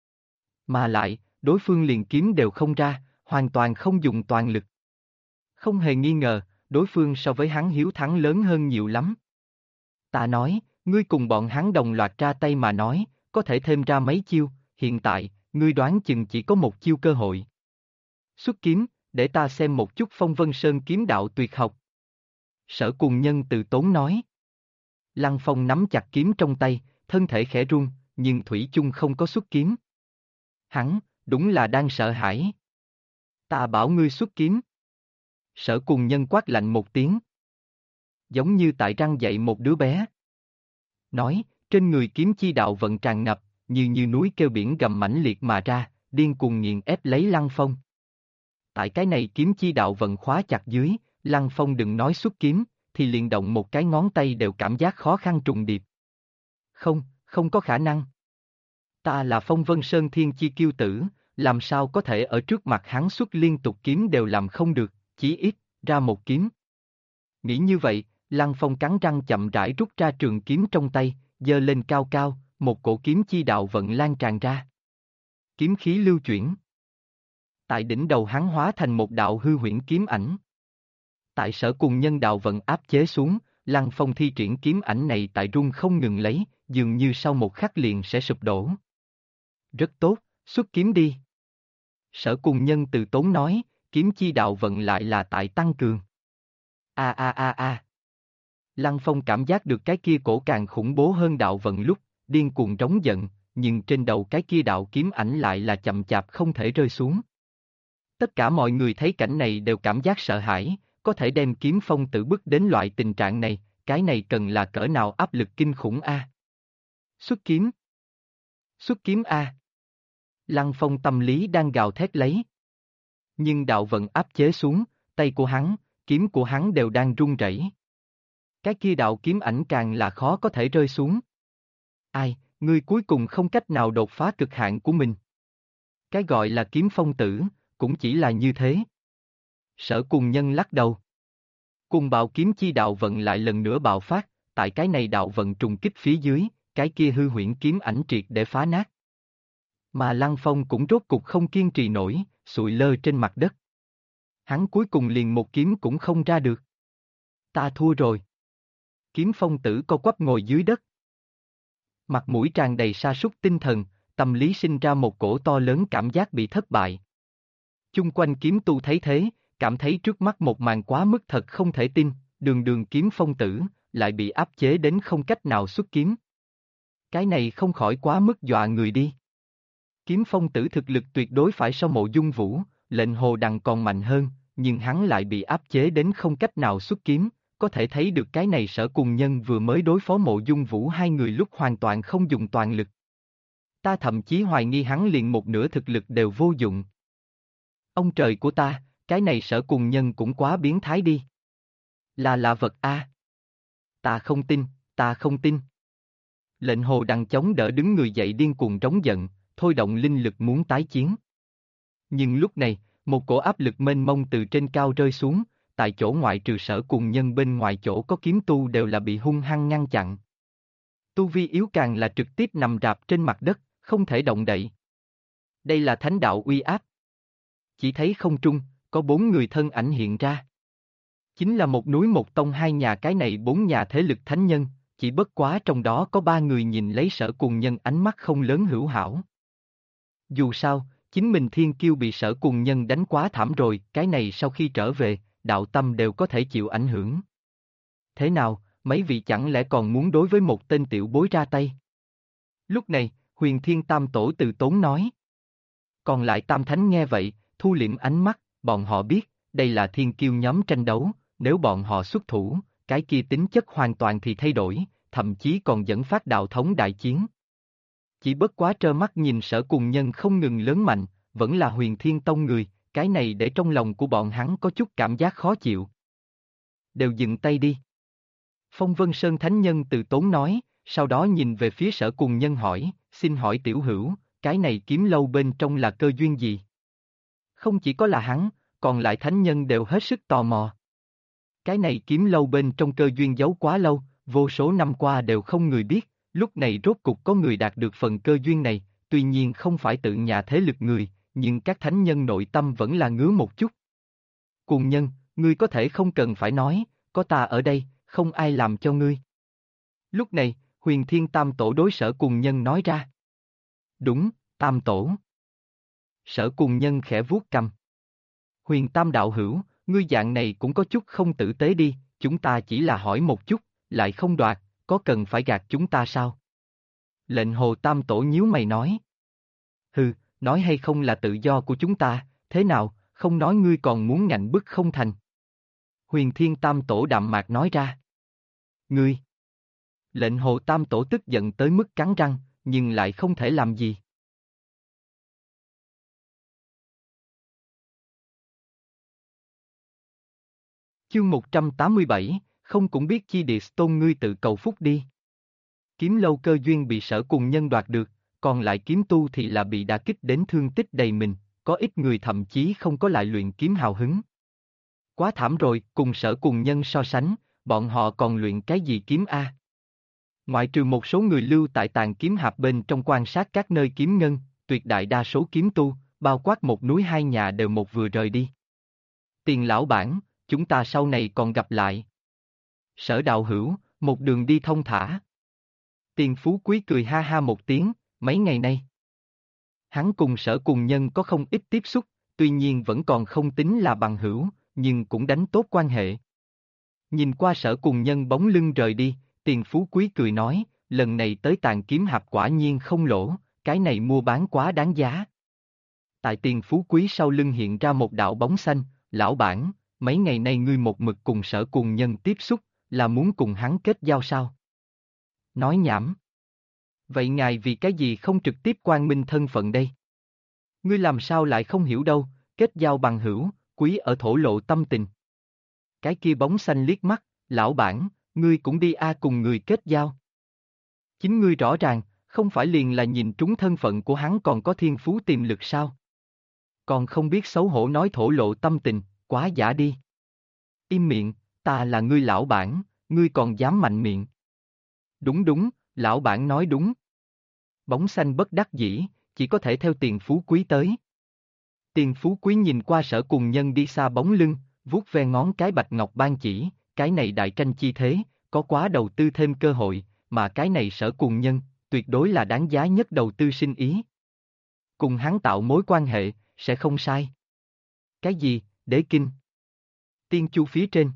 Mà lại, đối phương liền kiếm đều không ra, hoàn toàn không dùng toàn lực. Không hề nghi ngờ, đối phương so với hắn hiếu thắng lớn hơn nhiều lắm. Ta nói, ngươi cùng bọn hắn đồng loạt ra tay mà nói, có thể thêm ra mấy chiêu, hiện tại, ngươi đoán chừng chỉ có một chiêu cơ hội. Xuất kiếm, để ta xem một chút Phong Vân Sơn kiếm đạo tuyệt học. Sở Cùng Nhân từ tốn nói. Lăng Phong nắm chặt kiếm trong tay, thân thể khẽ run, nhưng thủy chung không có xuất kiếm. Hắn, đúng là đang sợ hãi. Ta bảo ngươi xuất kiếm. Sở Cùng Nhân quát lạnh một tiếng. Giống như tại răng dạy một đứa bé. Nói, trên người kiếm chi đạo vận tràn ngập, như núi kêu biển gầm mãnh liệt mà ra, điên cuồng nghiền ép lấy Lăng Phong. Tại cái này kiếm chi đạo vận khóa chặt dưới, Lăng Phong đừng nói xuất kiếm, thì liền động một cái ngón tay đều cảm giác khó khăn trùng điệp. Không, không có khả năng. Ta là Phong Vân Sơn Thiên Chi Kiêu Tử, Làm sao có thể ở trước mặt hắn xuất liên tục kiếm đều làm không được, chí ít, ra một kiếm. Nghĩ như vậy, Lăng Phong cắn răng chậm rãi rút ra trường kiếm trong tay, giơ lên cao cao, một cổ kiếm chi đạo vận lan tràn ra. Kiếm khí lưu chuyển. Tại đỉnh đầu hắn hóa thành một đạo hư huyễn kiếm ảnh. Tại Sở Cùng Nhân đạo vận áp chế xuống, Lăng Phong thi triển kiếm ảnh này tại rung không ngừng lấy, dường như sau một khắc liền sẽ sụp đổ. Rất tốt, xuất kiếm đi. Sở Cùng Nhân từ tốn nói, kiếm chi đạo vận lại là tại tăng cường. A a a a. Lăng Phong cảm giác được cái kia cổ càng khủng bố hơn đạo vận lúc, điên cuồng trống giận, nhưng trên đầu cái kia đạo kiếm ảnh lại là chậm chạp không thể rơi xuống. Tất cả mọi người thấy cảnh này đều cảm giác sợ hãi, có thể đem kiếm phong tử bức đến loại tình trạng này, cái này cần là cỡ nào áp lực kinh khủng a. Xuất kiếm. Xuất kiếm a. Lăng Phong tâm lý đang gào thét lấy. Nhưng đạo vận áp chế xuống, tay của hắn, kiếm của hắn đều đang run rẩy. Cái kia đạo kiếm ảnh càng là khó có thể rơi xuống. Ai, ngươi cuối cùng không cách nào đột phá cực hạn của mình. Cái gọi là kiếm phong tử, cũng chỉ là như thế. Sở Cùng Nhân lắc đầu. Cùng bạo kiếm chi đạo vận lại lần nữa bạo phát, tại cái này đạo vận trùng kích phía dưới, cái kia hư huyễn kiếm ảnh triệt để phá nát. Mà Lăng Phong cũng rốt cục không kiên trì nổi, sụi lơ trên mặt đất. Hắn cuối cùng liền một kiếm cũng không ra được. Ta thua rồi. Kiếm phong tử co quắp ngồi dưới đất. Mặt mũi tràn đầy sa sút tinh thần, tâm lý sinh ra một cổ to lớn cảm giác bị thất bại. Chung quanh kiếm tu thấy thế, cảm thấy trước mắt một màn quá mức thật không thể tin, đường đường kiếm phong tử, lại bị áp chế đến không cách nào xuất kiếm. Cái này không khỏi quá mức dọa người đi. Kiếm phong tử thực lực tuyệt đối phải so Mộ Dung Vũ, lệnh Hồ Đằng còn mạnh hơn, nhưng hắn lại bị áp chế đến không cách nào xuất kiếm, có thể thấy được cái này Sở Cùng Nhân vừa mới đối phó Mộ Dung Vũ hai người lúc hoàn toàn không dùng toàn lực. Ta thậm chí hoài nghi hắn liền một nửa thực lực đều vô dụng. Ông trời của ta, cái này Sở Cùng Nhân cũng quá biến thái đi. Là vật a. Ta không tin, ta không tin. Lệnh Hồ Đằng chống đỡ đứng người dậy điên cuồng trống giận, thôi động linh lực muốn tái chiến. Nhưng lúc này, một cổ áp lực mênh mông từ trên cao rơi xuống, tại chỗ ngoại trừ Sở Cùng Nhân bên ngoài chỗ có kiếm tu đều là bị hung hăng ngăn chặn. Tu vi yếu càng là trực tiếp nằm rạp trên mặt đất, không thể động đậy. Đây là thánh đạo uy áp. Chỉ thấy không trung, có 4 người thân ảnh hiện ra. Chính là một núi một tông hai nhà, cái này 4 nhà thế lực thánh nhân, chỉ bất quá trong đó có 3 người nhìn lấy Sở Cùng Nhân ánh mắt không lớn hữu hảo. Dù sao, chính mình thiên kiêu bị Sở Cùng Nhân đánh quá thảm rồi, cái này sau khi trở về, đạo tâm đều có thể chịu ảnh hưởng. Thế nào, mấy vị chẳng lẽ còn muốn đối với một tên tiểu bối ra tay? Lúc này, Huyền Thiên Tam Tổ từ tốn nói. Còn lại Tam Thánh nghe vậy, thu liễm ánh mắt, bọn họ biết, đây là thiên kiêu nhóm tranh đấu, nếu bọn họ xuất thủ, cái kia tính chất hoàn toàn thì thay đổi, thậm chí còn dẫn phát đạo thống đại chiến. Chỉ bất quá trơ mắt nhìn Sở Cùng Nhân không ngừng lớn mạnh, vẫn là Huyền Thiên Tông người, cái này để trong lòng của bọn hắn có chút cảm giác khó chịu. Đều dừng tay đi. Phong Vân Sơn Thánh Nhân từ tốn nói, sau đó nhìn về phía Sở Cùng Nhân hỏi, xin hỏi tiểu hữu, cái này kiếm lâu bên trong là cơ duyên gì? Không chỉ có là hắn, còn lại thánh nhân đều hết sức tò mò. Cái này kiếm lâu bên trong cơ duyên giấu quá lâu, vô số năm qua đều không người biết, lúc này rốt cục có người đạt được phần cơ duyên này, tuy nhiên không phải tự nhà thế lực người, nhưng các thánh nhân nội tâm vẫn là ngứa một chút. Cùng nhân, ngươi có thể không cần phải nói, có ta ở đây, không ai làm cho ngươi. Lúc này, Huyền Thiên Tam Tổ đối Sở Cùng Nhân nói ra. Đúng, Tam Tổ. Sở Cùng Nhân khẽ vuốt cằm. Huyền Tam đạo hữu, ngươi dạng này cũng có chút không tử tế đi, chúng ta chỉ là hỏi một chút, lại không đoạt, có cần phải gạt chúng ta sao? Lệnh Hồ Tam Tổ nhíu mày nói. Hừ, nói hay không là tự do của chúng ta, thế nào, không nói ngươi còn muốn ngạnh bức không thành. Huyền Thiên Tam Tổ đạm mạc nói ra. Ngươi. Lệnh Hồ Tam Tổ tức giận tới mức cắn răng, nhưng lại không thể làm gì. Chương 187, không cũng biết chi địa tôn ngươi tự cầu phúc đi. Kiếm lâu cơ duyên bị Sở Cùng Nhân đoạt được, còn lại kiếm tu thì là bị đả kích đến thương tích đầy mình, có ít người thậm chí không có lại luyện kiếm hào hứng. Quá thảm rồi, cùng Sở Cùng Nhân so sánh, bọn họ còn luyện cái gì kiếm a? Ngoại trừ một số người lưu tại tàn kiếm hạp bên trong quan sát các nơi kiếm ngân, tuyệt đại đa số kiếm tu, bao quát một núi hai nhà đều một vừa rời đi. Tiền lão bản, chúng ta sau này còn gặp lại. Sở đạo hữu, một đường đi thông thả. Tiền Phú Quý cười ha ha một tiếng, mấy ngày nay. Hắn cùng Sở Cùng Nhân có không ít tiếp xúc, tuy nhiên vẫn còn không tính là bằng hữu, nhưng cũng đánh tốt quan hệ. Nhìn qua Sở Cùng Nhân bóng lưng rời đi, Tiền Phú Quý cười nói, lần này tới tàn kiếm hạp quả nhiên không lỗ, cái này mua bán quá đáng giá. Tại Tiền Phú Quý sau lưng hiện ra một đạo bóng xanh, lão bản, mấy ngày nay ngươi một mực cùng Sở Cùng Nhân tiếp xúc, là muốn cùng hắn kết giao sao? Nói nhảm. Vậy ngài vì cái gì không trực tiếp quang minh thân phận đây? Ngươi làm sao lại không hiểu đâu, kết giao bằng hữu, quý ở thổ lộ tâm tình. Cái kia bóng xanh liếc mắt, lão bản, ngươi cũng đi cùng người kết giao. Chính ngươi rõ ràng, không phải liền là nhìn trúng thân phận của hắn còn có thiên phú tiềm lực sao? Còn không biết xấu hổ nói thổ lộ tâm tình, quá giả đi. Im miệng, ta là ngươi lão bản, ngươi còn dám mạnh miệng. Đúng đúng, lão bản nói đúng. Bóng xanh bất đắc dĩ, chỉ có thể theo Tiền Phú Quý tới. Tiền Phú Quý nhìn qua Sở Cùng Nhân đi xa bóng lưng, vuốt ve ngón cái bạch ngọc ban chỉ, cái này đại tranh chi thế, có quá đầu tư thêm cơ hội, mà cái này Sở Cùng Nhân, tuyệt đối là đáng giá nhất đầu tư sinh ý. Cùng hắn tạo mối quan hệ, sẽ không sai. Cái gì, đế kinh? Tiên chu phía trên.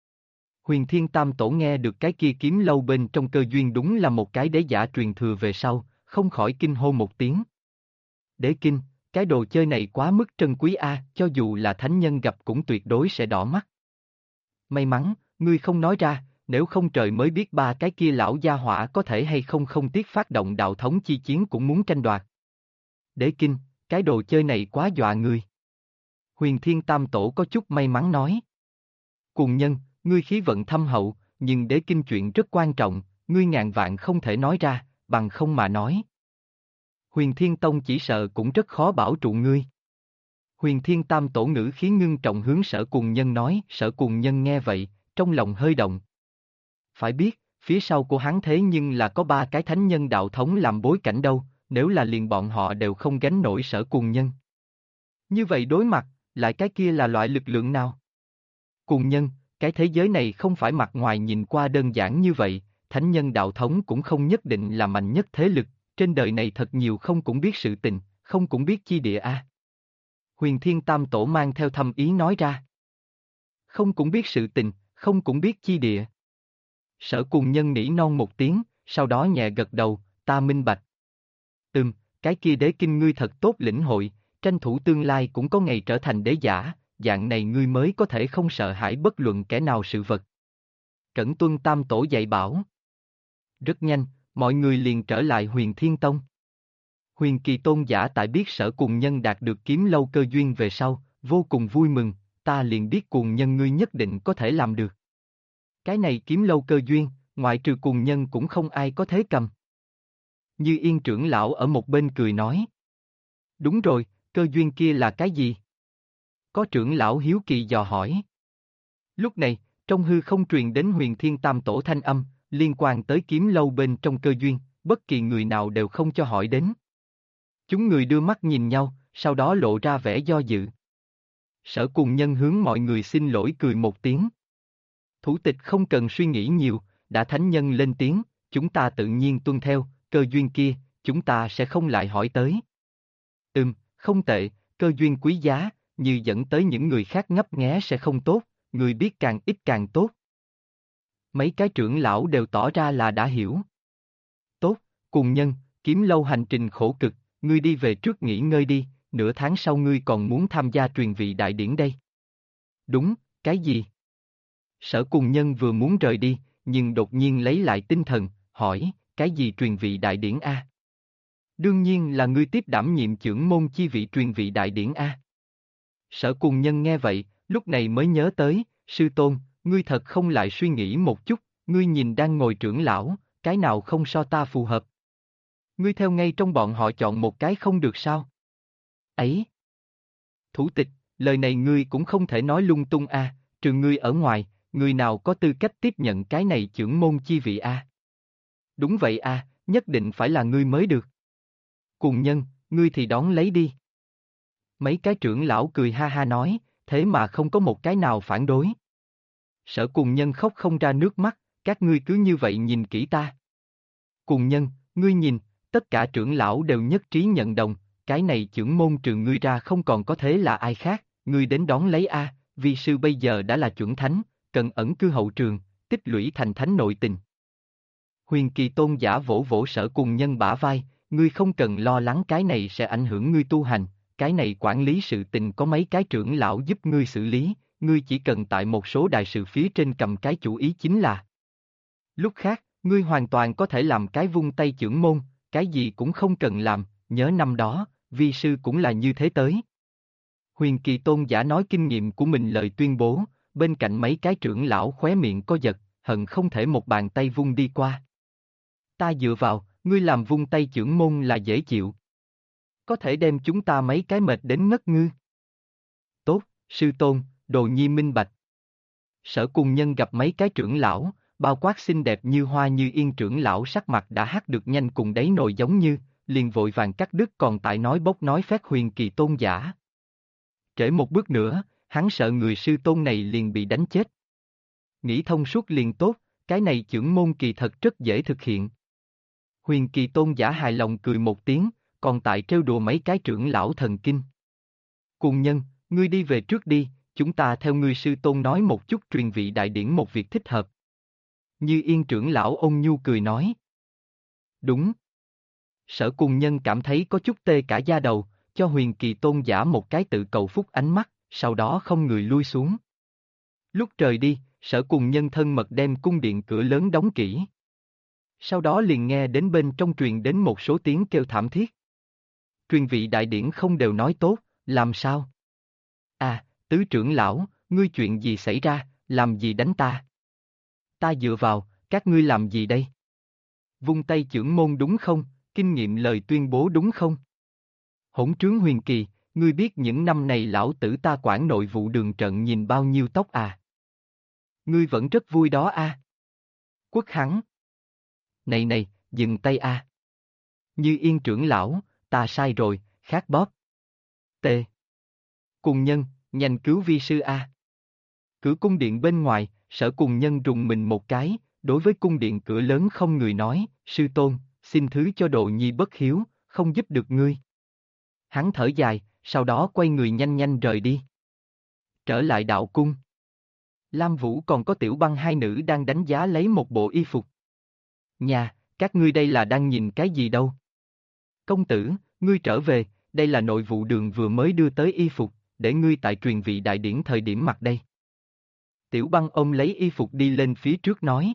Huyền Thiên Tam Tổ nghe được cái kia kiếm lâu bên trong cơ duyên đúng là một cái đế giả truyền thừa về sau, không khỏi kinh hô một tiếng. Đế kinh, cái đồ chơi này quá mức trân quý cho dù là thánh nhân gặp cũng tuyệt đối sẽ đỏ mắt. May mắn, ngươi không nói ra, nếu không trời mới biết ba cái kia lão gia hỏa có thể hay không không tiếc phát động đạo thống chi chiến cũng muốn tranh đoạt. Đế kinh, cái đồ chơi này quá dọa người. Huyền Thiên Tam Tổ có chút may mắn nói. Cùng Nhân, ngươi khí vận thâm hậu, nhưng đế kinh chuyện rất quan trọng, ngươi ngàn vạn không thể nói ra, bằng không mà nói. Huyền Thiên Tông chỉ sợ cũng rất khó bảo trụ ngươi. Huyền Thiên Tam Tổ ngữ khí ngưng trọng hướng Sở Cùng Nhân nói, Sở Cùng Nhân nghe vậy, trong lòng hơi động. Phải biết, phía sau của hắn thế nhưng là có ba cái thánh nhân đạo thống làm bối cảnh đâu, nếu là liền bọn họ đều không gánh nổi Sở Cùng Nhân. Như vậy đối mặt, lại cái kia là loại lực lượng nào? Cùng Nhân, cái thế giới này không phải mặt ngoài nhìn qua đơn giản như vậy, thánh nhân đạo thống cũng không nhất định là mạnh nhất thế lực, trên đời này thật nhiều không cũng biết sự tình, không cũng biết chi địa Huyền Thiên Tam Tổ mang theo thâm ý nói ra. Không cũng biết sự tình, không cũng biết chi địa. Sở Cùng Nhân nỉ non một tiếng, sau đó nhẹ gật đầu, ta minh bạch. Cái kia đế kinh ngươi thật tốt lĩnh hội, tranh thủ tương lai cũng có ngày trở thành đế giả, dạng này ngươi mới có thể không sợ hãi bất luận kẻ nào sự vật. Cẩn tuân Tam Tổ dạy bảo. Rất nhanh, mọi người liền trở lại Huyền Thiên Tông. Huyền Kỳ Tôn giả tại biết Sở Cùng Nhân đạt được kiếm lâu cơ duyên về sau, vô cùng vui mừng, ta liền biết Cùng Nhân ngươi nhất định có thể làm được. Cái này kiếm lâu cơ duyên, ngoại trừ Cùng Nhân cũng không ai có thế cầm. Như Yên trưởng lão ở một bên cười nói. Đúng rồi, cơ duyên kia là cái gì? Có trưởng lão hiếu kỳ dò hỏi. Lúc này, trong hư không truyền đến Huyền Thiên Tam Tổ thanh âm, liên quan tới kiếm lâu bên trong cơ duyên, bất kỳ người nào đều không cho hỏi đến. Chúng người đưa mắt nhìn nhau, sau đó lộ ra vẻ do dự. Sở Cùng Nhân hướng mọi người xin lỗi cười một tiếng. Thủ tịch không cần suy nghĩ nhiều, đã thánh nhân lên tiếng, chúng ta tự nhiên tuân theo, cơ duyên kia, chúng ta sẽ không lại hỏi tới. Không tệ, cơ duyên quý giá, như dẫn tới những người khác ngấp nghé sẽ không tốt, người biết càng ít càng tốt. Mấy cái trưởng lão đều tỏ ra là đã hiểu. Tốt, Cùng Nhân, kiếm lâu hành trình khổ cực, ngươi đi về trước nghỉ ngơi đi, nửa tháng sau ngươi còn muốn tham gia truyền vị đại điển đây. Đúng, cái gì? Sở Cùng Nhân vừa muốn rời đi, nhưng đột nhiên lấy lại tinh thần, hỏi, cái gì truyền vị đại điển Đương nhiên là ngươi tiếp đảm nhiệm chưởng môn chi vị truyền vị đại điển Sở Cùng Nhân nghe vậy, lúc này mới nhớ tới, sư tôn, ngươi thật không lại suy nghĩ một chút, ngươi nhìn đang ngồi trưởng lão, cái nào không so ta phù hợp. Ngươi theo ngay trong bọn họ chọn một cái không được sao? Ấy! Thủ tịch, lời này ngươi cũng không thể nói lung tung a, trừ ngươi ở ngoài, người nào có tư cách tiếp nhận cái này chưởng môn chi vị a? Đúng vậy a, nhất định phải là ngươi mới được. Cùng nhân, ngươi thì đón lấy đi. Mấy cái trưởng lão cười ha ha nói, thế mà không có một cái nào phản đối. Sở cùng nhân khóc không ra nước mắt, các ngươi cứ như vậy nhìn kỹ ta. Cùng nhân, ngươi nhìn, tất cả trưởng lão đều nhất trí nhận đồng, cái này chưởng môn trừ ngươi ra không còn có thế là ai khác, ngươi đến đón lấy a, vi sư bây giờ đã là chuẩn thánh, cần ẩn cư hậu trường, tích lũy thành thánh nội tình. Huyền Kỳ Tôn giả vỗ vỗ Sở cùng nhân bả vai, ngươi không cần lo lắng cái này sẽ ảnh hưởng ngươi tu hành, cái này quản lý sự tình có mấy cái trưởng lão giúp ngươi xử lý, ngươi chỉ cần tại một số đại sự phía trên cầm cái chủ ý chính là. Lúc khác, ngươi hoàn toàn có thể làm cái vung tay chưởng môn, cái gì cũng không cần làm, nhớ năm đó, vi sư cũng là như thế tới. Huyền Kỳ Tôn giả nói kinh nghiệm của mình lời tuyên bố, bên cạnh mấy cái trưởng lão khóe miệng co giật, hận không thể một bàn tay vung đi qua. Ta dựa vào, ngươi làm vung tay chưởng môn là dễ chịu. Có thể đem chúng ta mấy cái mệt đến ngất ngư. Tốt, sư tôn, đồ nhi minh bạch. Sở cùng nhân gặp mấy cái trưởng lão, bao quát xinh đẹp như hoa như yên trưởng lão sắc mặt đã hắc được nhanh cùng đáy nồi giống như, liền vội vàng cắt đứt còn tại nói bốc nói phét Huyền Kỳ Tôn giả. Trễ một bước nữa, hắn sợ người sư tôn này liền bị đánh chết. Nghĩ thông suốt liền tốt, cái này chưởng môn kỳ thật rất dễ thực hiện. Huyền Kỳ Tôn giả hài lòng cười một tiếng, còn tại trêu đùa mấy cái trưởng lão thần kinh. Cùng nhân, ngươi đi về trước đi, chúng ta theo ngươi sư tôn nói một chút truyền vị đại điển một việc thích hợp. Như Yên trưởng lão ôn nhu cười nói. Đúng. Sở cùng nhân cảm thấy có chút tê cả da đầu, cho Huyền Kỳ Tôn giả một cái tự cầu phúc ánh mắt, sau đó không người lui xuống. Lúc trời đi, Sở cùng nhân thân mật đem cung điện cửa lớn đóng kỹ. Sau đó liền nghe đến bên trong truyền đến một số tiếng kêu thảm thiết. Truyền vị đại điển không đều nói tốt, làm sao? À, tứ trưởng lão, ngươi chuyện gì xảy ra, làm gì đánh ta? Ta dựa vào, các ngươi làm gì đây? Vung tay chưởng môn đúng không, kinh nghiệm lời tuyên bố đúng không? Hỗn trướng Huyền Kỳ, ngươi biết những năm này lão tử ta quản nội vụ đường trận nhìn bao nhiêu tóc à? Ngươi vẫn rất vui đó a. Quất hắn. Này này, dừng tay a. Như Yên trưởng lão, ta sai rồi, khát bóp. T. Cùng nhân, nhanh cứu vi sư a. Cửa cung điện bên ngoài, Sở cùng nhân rùng mình một cái, đối với cung điện cửa lớn không người nói, sư tôn, xin thứ cho độ nhi bất hiếu, không giúp được ngươi. Hắn thở dài, sau đó quay người nhanh nhanh rời đi. Trở lại đạo cung. Lam Vũ còn có Tiểu Băng hai nữ đang đánh giá lấy một bộ y phục. Nhà, các ngươi đây là đang nhìn cái gì đâu? Công tử, ngươi trở về, đây là nội vụ đường vừa mới đưa tới y phục, để ngươi tại truyền vị đại điển thời điểm mặc đây. Tiểu Băng ôm lấy y phục đi lên phía trước nói.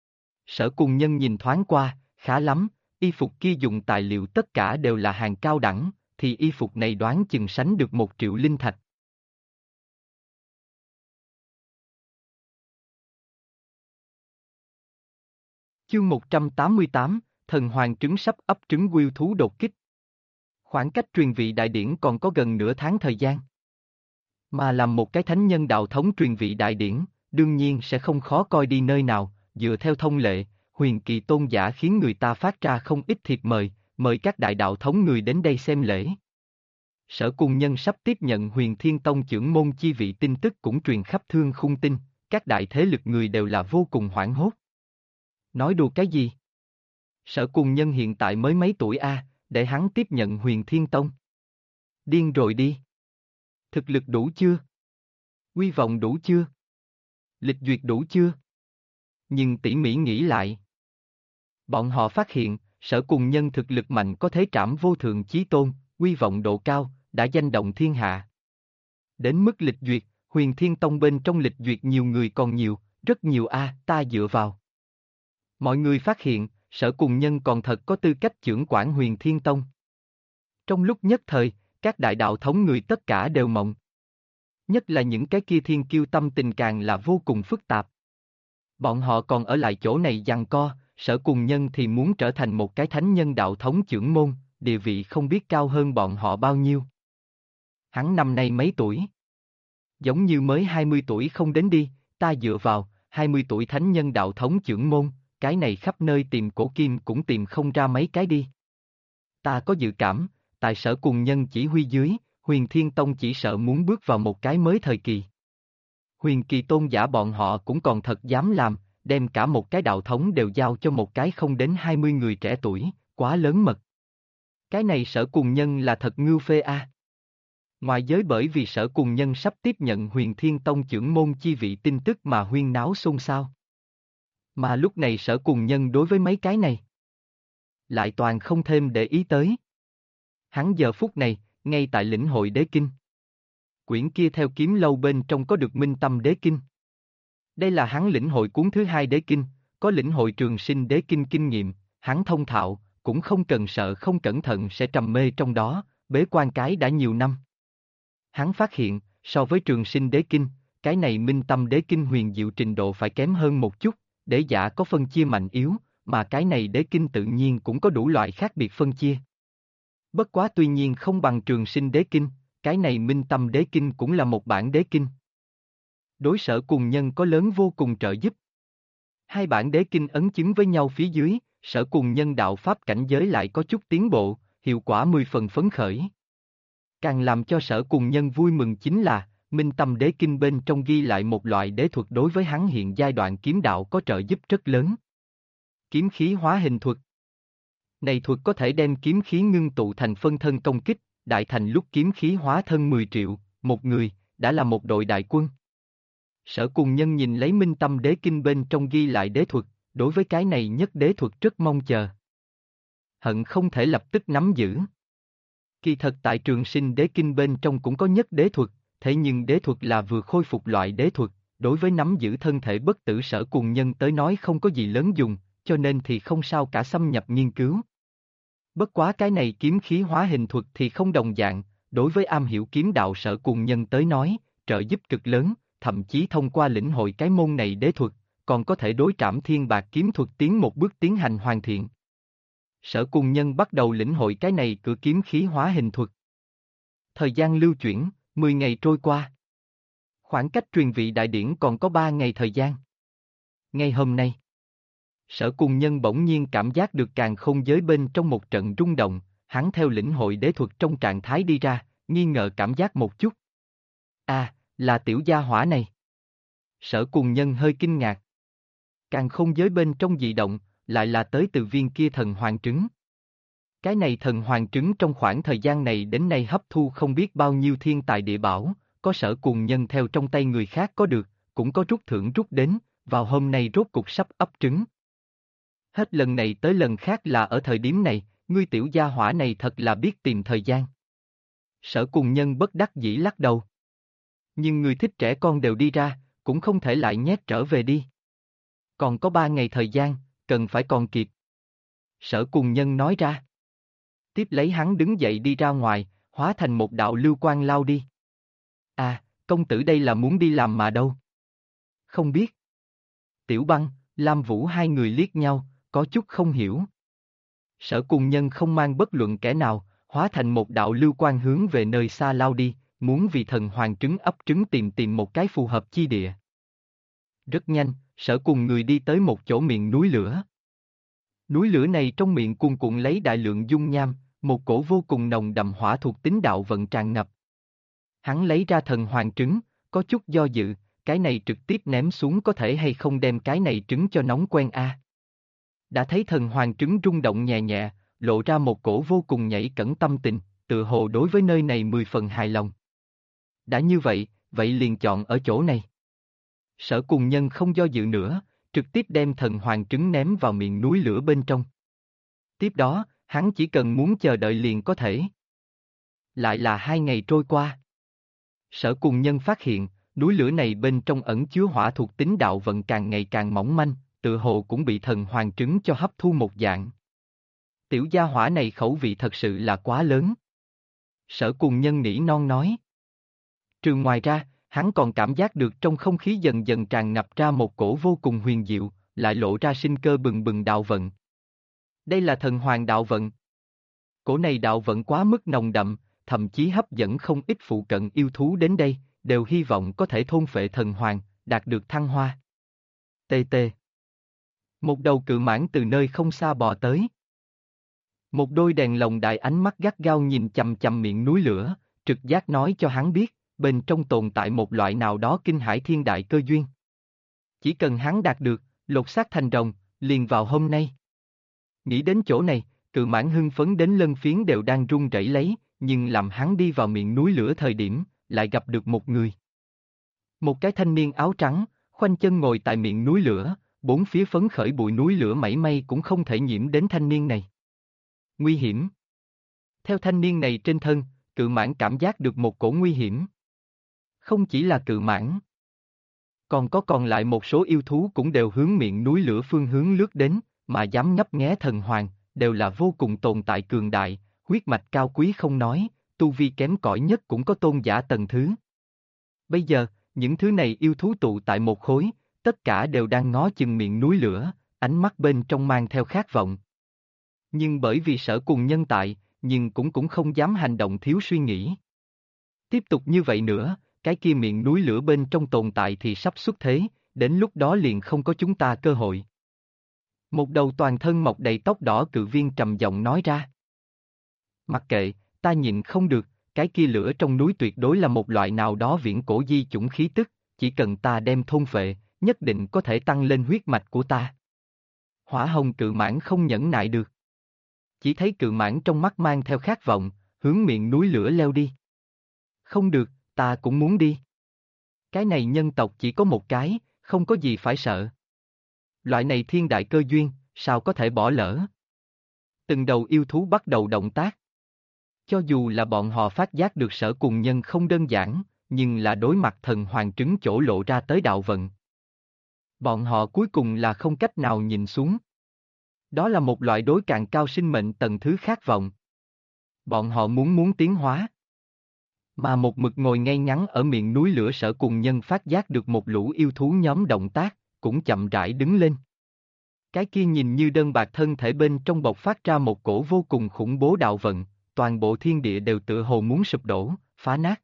Sở cùng nhân nhìn thoáng qua, khá lắm, y phục kia dùng tài liệu tất cả đều là hàng cao đẳng, thì y phục này đoán chừng sánh được 1 triệu linh thạch. Chương 188, Thần Hoàng trứng sắp ấp trứng Quyêu thú đột kích. Khoảng cách truyền vị đại điển còn có gần nửa tháng thời gian. Mà làm một cái thánh nhân đạo thống truyền vị đại điển, đương nhiên sẽ không khó coi đi nơi nào, dựa theo thông lệ, Huyền Kỳ Tôn giả khiến người ta phát ra không ít thiệp mời, mời các đại đạo thống người đến đây xem lễ. Sở cùng nhân sắp tiếp nhận Huyền Thiên Tông trưởng môn chi vị tin tức cũng truyền khắp Thương Khung Tinh, các đại thế lực người đều là vô cùng hoảng hốt. Nói đùa cái gì? Sở cùng nhân hiện tại mới mấy tuổi a, để hắn tiếp nhận Huyền Thiên Tông. Điên rồi đi. Thực lực đủ chưa? Quy vọng đủ chưa? Lịch duyệt đủ chưa? Nhưng tỉ mỉ nghĩ lại. Bọn họ phát hiện, Sở cùng nhân thực lực mạnh có thế trảm vô thượng chí tôn, quy vọng độ cao, đã danh động thiên hạ. Đến mức lịch duyệt, Huyền Thiên Tông bên trong lịch duyệt nhiều người còn nhiều, rất nhiều a, ta dựa vào. Mọi người phát hiện, Sở cùng nhân còn thật có tư cách chưởng quản Huyền Thiên Tông. Trong lúc nhất thời, các đại đạo thống người tất cả đều mộng. Nhất là những cái kia thiên kiêu tâm tình càng là vô cùng phức tạp. Bọn họ còn ở lại chỗ này giằng co, Sở Cùng Nhân thì muốn trở thành một cái thánh nhân đạo thống chưởng môn, địa vị không biết cao hơn bọn họ bao nhiêu. Hắn năm nay mấy tuổi? Giống như mới 20 tuổi không đến đi, ta dựa vào, 20 tuổi thánh nhân đạo thống chưởng môn, cái này khắp nơi tìm cổ kim cũng tìm không ra mấy cái đi. Ta có dự cảm, tại Sở Cùng Nhân chỉ huy dưới, Huyền Thiên Tông chỉ sợ muốn bước vào một cái mới thời kỳ. Huyền Kỳ tôn giả bọn họ cũng còn thật dám làm, đem cả một cái đạo thống đều giao cho một cái không đến 20 người trẻ tuổi, quá lớn mật. Cái này Sở Cùng Nhân là thật ngưu phê a. Ngoài giới bởi vì Sở Cùng Nhân sắp tiếp nhận Huyền Thiên Tông chưởng môn chi vị tin tức mà huyên náo xôn xao. Mà lúc này Sở Cùng Nhân đối với mấy cái này lại toàn không thêm để ý tới. Hắn giờ phút này, ngay tại lĩnh hội đế kinh. Quyển kia theo kiếm lâu bên trong có được minh tâm đế kinh. Đây là hắn lĩnh hội cuốn thứ hai đế kinh, có lĩnh hội trường sinh đế kinh kinh nghiệm, hắn thông thạo, cũng không cần sợ không cẩn thận sẽ trầm mê trong đó, bế quan cái đã nhiều năm. Hắn phát hiện, so với trường sinh đế kinh, cái này minh tâm đế kinh huyền diệu trình độ phải kém hơn một chút, đế giả có phân chia mạnh yếu, mà cái này đế kinh tự nhiên cũng có đủ loại khác biệt phân chia. Bất quá tuy nhiên không bằng trường sinh đế kinh, cái này minh tâm đế kinh cũng là một bản đế kinh. Đối Sở Cùng Nhân có lớn vô cùng trợ giúp. Hai bản đế kinh ấn chứng với nhau phía dưới, Sở Cùng Nhân đạo pháp cảnh giới lại có chút tiến bộ, hiệu quả 10 phần phấn khởi. Càng làm cho Sở Cùng Nhân vui mừng chính là, minh tâm đế kinh bên trong ghi lại một loại đế thuật đối với hắn hiện giai đoạn kiếm đạo có trợ giúp rất lớn. Kiếm khí hóa hình thuật. Này thuật có thể đem kiếm khí ngưng tụ thành phân thân công kích, đại thành lúc kiếm khí hóa thân 10 triệu, một người, đã là một đội đại quân. Sở Cùng Nhân nhìn lấy minh tâm đế kinh bên trong ghi lại đế thuật, đối với cái này nhất đế thuật rất mong chờ. Hận không thể lập tức nắm giữ. Kỳ thật tại trường sinh đế kinh bên trong cũng có nhất đế thuật, thế nhưng đế thuật là vừa khôi phục loại đế thuật, đối với nắm giữ thân thể bất tử Sở Cùng Nhân tới nói không có gì lớn dùng, cho nên thì không sao cả xâm nhập nghiên cứu. Bất quá cái này kiếm khí hóa hình thuật thì không đồng dạng, đối với am hiểu kiếm đạo Sở Cùng Nhân tới nói, trợ giúp cực lớn, thậm chí thông qua lĩnh hội cái môn này đế thuật, còn có thể đối Trảm Thiên Bạc kiếm thuật tiến một bước tiến hành hoàn thiện. Sở Cùng Nhân bắt đầu lĩnh hội cái này cửa kiếm khí hóa hình thuật. Thời gian lưu chuyển, 10 ngày trôi qua. Khoảng cách truyền vị đại điển còn có 3 ngày thời gian. Ngày hôm nay, Sở Cùng Nhân bỗng nhiên cảm giác được càn khôn giới bên trong một trận rung động, hắn theo lĩnh hội đế thuật trong trạng thái đi ra, nghi ngờ cảm giác một chút. Là tiểu gia hỏa này. Sở Cùng Nhân hơi kinh ngạc. Càn khôn giới bên trong dị động, lại là tới từ viên kia thần hoàng trứng. Cái này thần hoàng trứng trong khoảng thời gian này đến nay hấp thu không biết bao nhiêu thiên tài địa bảo, có Sở Cùng Nhân theo trong tay người khác có được, cũng có rút thưởng rút đến, vào hôm nay rốt cục sắp ấp trứng. Hết lần này tới lần khác là ở thời điểm này, ngươi tiểu gia hỏa này thật là biết tìm thời gian. Sở Cùng Nhân bất đắc dĩ lắc đầu. Nhưng người thích trẻ con đều đi ra, cũng không thể lại nhét trở về đi. Còn có 3 ngày thời gian, cần phải còn kịp. Sở Cùng Nhân nói ra. Tiếp lấy hắn đứng dậy đi ra ngoài, hóa thành một đạo lưu quang lao đi. Công tử đây là muốn đi làm mà đâu? Không biết. Tiểu Băng, Lam Vũ hai người liếc nhau, có chút không hiểu. Sở Cùng Nhân không mang bất luận kẻ nào, hóa thành một đạo lưu quang hướng về nơi xa lao đi, muốn vì thần hoàng trứng ấp trứng tìm một cái phù hợp chi địa. Rất nhanh, Sở cùng người đi tới một chỗ miệng núi lửa. Núi lửa này trong miệng cuồn cuộn lấy đại lượng dung nham, một cổ vô cùng nồng đậm hỏa thuộc tính đạo vận tràn ngập. Hắn lấy ra thần hoàng trứng, có chút do dự, cái này trực tiếp ném xuống có thể hay không đem cái này trứng cho nóng quen a. Đã thấy thần hoàng trứng rung động nhẹ nhẹ, lộ ra một cổ vô cùng nhảy cẫng tâm tình, tự hồ đối với nơi này 10 phần hài lòng. Đã như vậy, vậy liền chọn ở chỗ này. Sở cùng nhân không do dự nữa, trực tiếp đem thần hoàng trứng ném vào miệng núi lửa bên trong. Tiếp đó, hắn chỉ cần muốn chờ đợi liền có thể. Lại là 2 ngày trôi qua. Sở cùng nhân phát hiện, núi lửa này bên trong ẩn chứa hỏa thuộc tính đạo vận càng ngày càng mỏng manh, tự hồ cũng bị thần hoàng trứng cho hấp thu một dạng. Tiểu gia hỏa này khẩu vị thật sự là quá lớn. Sở cùng nhân nỉ non nói. Ngoài ra, hắn còn cảm giác được trong không khí dần dần tràn ngập ra một cổ vô cùng huyền diệu, lại lộ ra sinh cơ bừng bừng đạo vận. Đây là thần hoàng đạo vận. Cổ này đạo vận quá mức nồng đậm, thậm chí hấp dẫn không ít phụ cận yêu thú đến đây, đều hy vọng có thể thôn phệ thần hoàng, đạt được thăng hoa. TT. Một đầu cự mãng từ nơi không xa bò tới. Một đôi đèn lồng đại ánh mắt gắt gao nhìn chằm chằm miệng núi lửa, trực giác nói cho hắn biết, bên trong tồn tại một loại nào đó kinh hải thiên đại cơ duyên. Chỉ cần hắn đạt được, lột xác thành rồng, liền vào hôm nay. Nghĩ đến chỗ này, cự mãng hưng phấn đến lân phiến đều đang run rẩy lấy, nhưng làm hắn đi vào miệng núi lửa thời điểm, lại gặp được một người. Một cái thanh niên áo trắng, khoanh chân ngồi tại miệng núi lửa, bốn phía phấn khởi bụi núi lửa mảy may cũng không thể nhiễm đến thanh niên này. Nguy hiểm. Theo thanh niên này trên thân, cự mãng cảm giác được một cổ nguy hiểm. Không chỉ là cự mãng, còn lại một số yêu thú cũng đều hướng miệng núi lửa phương hướng lướt đến, mà dám ngấp nghé thần hoàng, đều là vô cùng tồn tại cường đại, huyết mạch cao quý không nói, tu vi kém cỏi nhất cũng có tôn giả tầng thứ. Bây giờ, những thứ này yêu thú tụ tại một khối, tất cả đều đang ngó chừng miệng núi lửa, ánh mắt bên trong mang theo khát vọng. Nhưng bởi vì Sở Cùng Nhân tại, nhưng cũng không dám hành động thiếu suy nghĩ. Tiếp tục như vậy nữa, cái kia miệng núi lửa bên trong tồn tại thì sắp xuất thế, đến lúc đó liền không có chúng ta cơ hội. Một đầu toàn thân mọc đầy tóc đỏ cự viên trầm giọng nói ra. Mặc kệ, ta nhìn không được, cái kia lửa trong núi tuyệt đối là một loại nào đó viễn cổ di chủng khí tức, chỉ cần ta đem thôn phệ, nhất định có thể tăng lên huyết mạch của ta. Hỏa hồng cự mãng không nhẫn nại được. Chỉ thấy cự mãng trong mắt mang theo khát vọng, hướng miệng núi lửa leo đi. Không được, ta cũng muốn đi. Cái này nhân tộc chỉ có một cái, không có gì phải sợ. Loại này thiên đại cơ duyên, sao có thể bỏ lỡ? Từng đầu yêu thú bắt đầu động tác. Cho dù là bọn họ phát giác được Sở Cùng Nhân không đơn giản, nhưng là đối mặt thần hoàng trứng chỗ lộ ra tới đạo vận. Bọn họ cuối cùng là không cách nào nhìn xuống. Đó là một loại đối càng cao sinh mệnh tầng thứ khát vọng. Bọn họ muốn tiến hóa. Mà một mực ngồi ngay ngắn ở miệng núi lửa Sở Cùng Nhân phát giác được một lũ yêu thú nhóm động tác, cũng chậm rãi đứng lên. Cái kia nhìn như đơn bạc thân thể bên trong bộc phát ra một cổ vô cùng khủng bố đạo vận, toàn bộ thiên địa đều tựa hồ muốn sụp đổ, phá nát.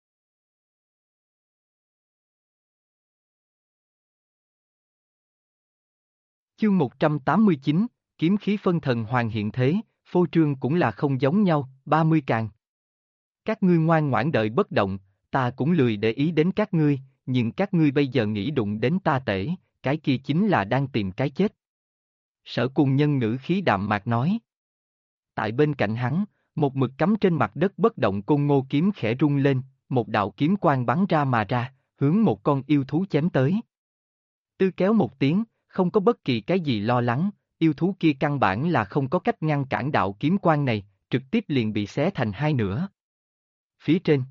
Chương 189, kiếm khí phân thần hoàng hiện thế, phô trương cũng là không giống nhau, 30 càng. Các ngươi ngoan ngoãn đợi bất động, ta cũng lười để ý đến các ngươi, nhưng các ngươi bây giờ nghĩ đụng đến ta tể, cái kia chính là đang tìm cái chết. Sở Cùng Nhân ngữ khí đạm mạc nói. Tại bên cạnh hắn, một mực cắm trên mặt đất bất động côn ngô kiếm khẽ rung lên, một đạo kiếm quang bắn ra mà ra, hướng một con yêu thú chém tới. Tư kéo một tiếng, không có bất kỳ cái gì lo lắng, yêu thú kia căn bản là không có cách ngăn cản đạo kiếm quang này, trực tiếp liền bị xé thành hai nửa. Phía trên.